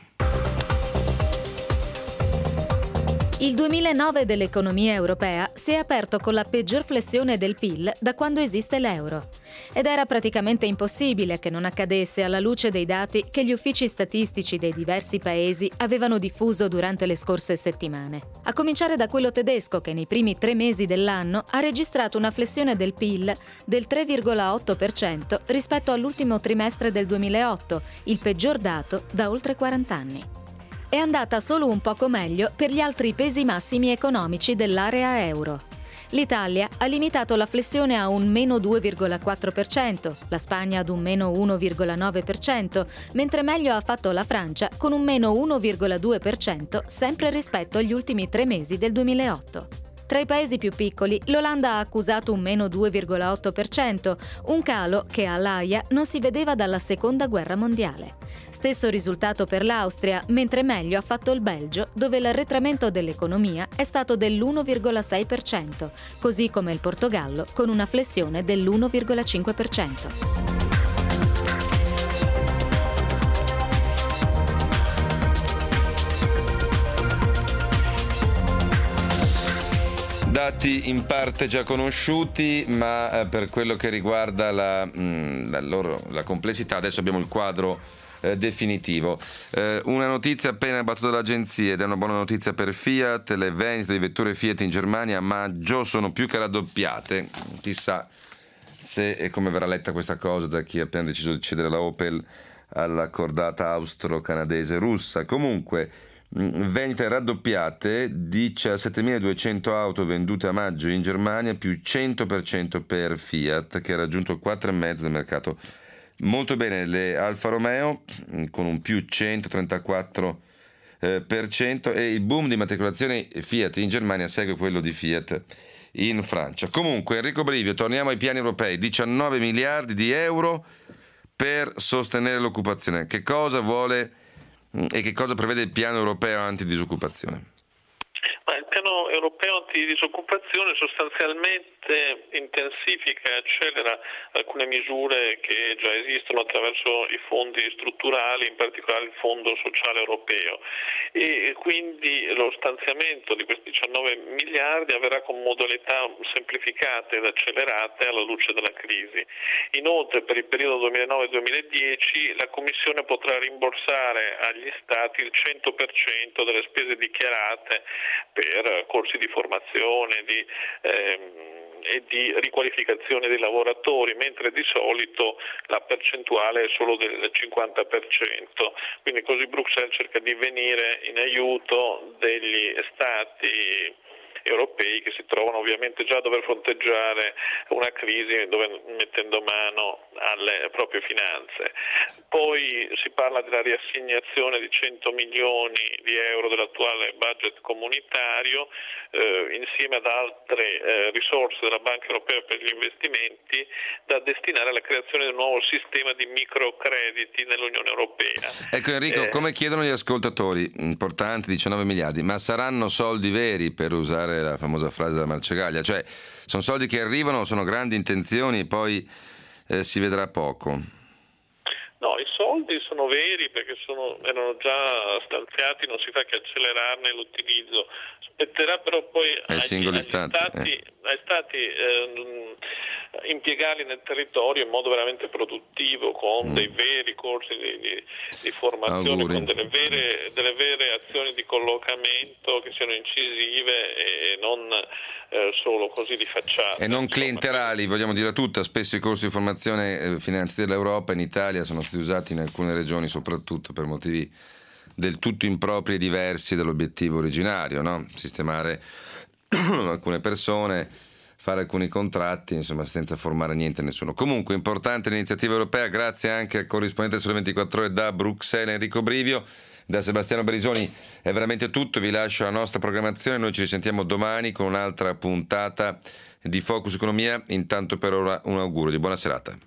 S17: Il 2009 dell'economia europea si è aperto con la peggior flessione del PIL da quando esiste l'euro. Ed era praticamente impossibile che non accadesse alla luce dei dati che gli uffici statistici dei diversi paesi avevano diffuso durante le scorse settimane. A cominciare da quello tedesco che nei primi 3 mesi dell'anno ha registrato una flessione del PIL del 3,8% rispetto all'ultimo trimestre del 2008, il peggior dato da oltre 40 anni. È andata solo un poco meglio per gli altri pesi massimi economici dell'area euro. L'Italia ha limitato la flessione a un meno 2,4%, la Spagna ad un meno 1,9%, mentre meglio ha fatto la Francia con un meno 1,2% sempre rispetto agli ultimi 3 mesi del 2008. Tra i paesi più piccoli, l'Olanda ha accusato un meno 2,8%, un calo che all'AIA non si vedeva dalla Seconda Guerra Mondiale. Stesso risultato per l'Austria, mentre meglio ha fatto il Belgio, dove l'arretramento dell'economia è stato dell'1,6%, così come il Portogallo, con una flessione dell'1,5%.
S2: Dati in parte già conosciuti, ma per quello che riguarda la complessità, adesso abbiamo il quadro definitivo. Una notizia appena battuta dall'agenzia ed è una buona notizia per Fiat: le vendite di vetture Fiat in Germania a maggio sono più che raddoppiate. Chissà se e come verrà letta questa cosa da chi ha appena deciso di cedere la Opel alla cordata austro-canadese russa. Comunque, vendite raddoppiate, 17.200 auto vendute a maggio in Germania, più 100% per Fiat, che ha raggiunto 4,5% del mercato. Molto bene le Alfa Romeo, con un più 134%, e il boom di matricolazione Fiat in Germania segue quello di Fiat in Francia. Comunque, Enrico Brivio, torniamo ai piani europei: 19 miliardi di euro per sostenere l'occupazione. Che cosa vuole e che cosa prevede il piano europeo antidisoccupazione?
S18: Il piano europeo antidisoccupazione sostanzialmente intensifica e accelera alcune misure che già esistono attraverso i fondi strutturali, in particolare il Fondo Sociale Europeo, e quindi lo stanziamento di questi 19 miliardi avverrà con modalità semplificate ed accelerate alla luce della crisi. Inoltre, per il periodo 2009-2010 la Commissione potrà rimborsare agli Stati il 100% delle spese dichiarate per corsi di formazione e di riqualificazione dei lavoratori, mentre di solito la percentuale è solo del 50%. Quindi così Bruxelles cerca di venire in aiuto degli Stati europei che si trovano ovviamente già a dover fronteggiare una crisi mettendo mano alle proprie finanze. Poi si parla della riassegnazione di 100 milioni di euro dell'attuale budget comunitario insieme ad altre risorse della Banca Europea per gli investimenti da destinare alla creazione di un nuovo sistema di microcrediti nell'Unione Europea.
S2: Ecco Enrico, come chiedono gli ascoltatori, importanti 19 miliardi, ma saranno soldi veri, per usare la famosa frase della Marcegaglia? Cioè, sono soldi che arrivano, sono grandi intenzioni e poi si vedrà poco?
S18: No, i soldi sono veri perché erano già stanziati, non si fa che accelerarne l'utilizzo. Spetterà però poi ai
S2: singoli
S18: stati impiegarli nel territorio in modo veramente produttivo, con dei veri corsi di formazione, con delle vere azioni di collocamento che siano incisive e non solo così di facciata.
S2: E non clientelari, vogliamo dire tutta. Spesso i corsi di formazione finanziaria dell'Europa in Italia sono stati usati in alcune regioni soprattutto per motivi del tutto impropri e diversi dall'obiettivo originario, no? Sistemare alcune persone, fare alcuni contratti, insomma, senza formare niente a nessuno. Comunque, importante l'iniziativa europea, grazie anche al corrispondente Sole 24 Ore da Bruxelles, Enrico Brivio. Da Sebastiano Barisoni è veramente tutto, vi lascio la nostra programmazione, noi ci risentiamo domani con un'altra puntata di Focus Economia. Intanto per ora un augurio di buona serata.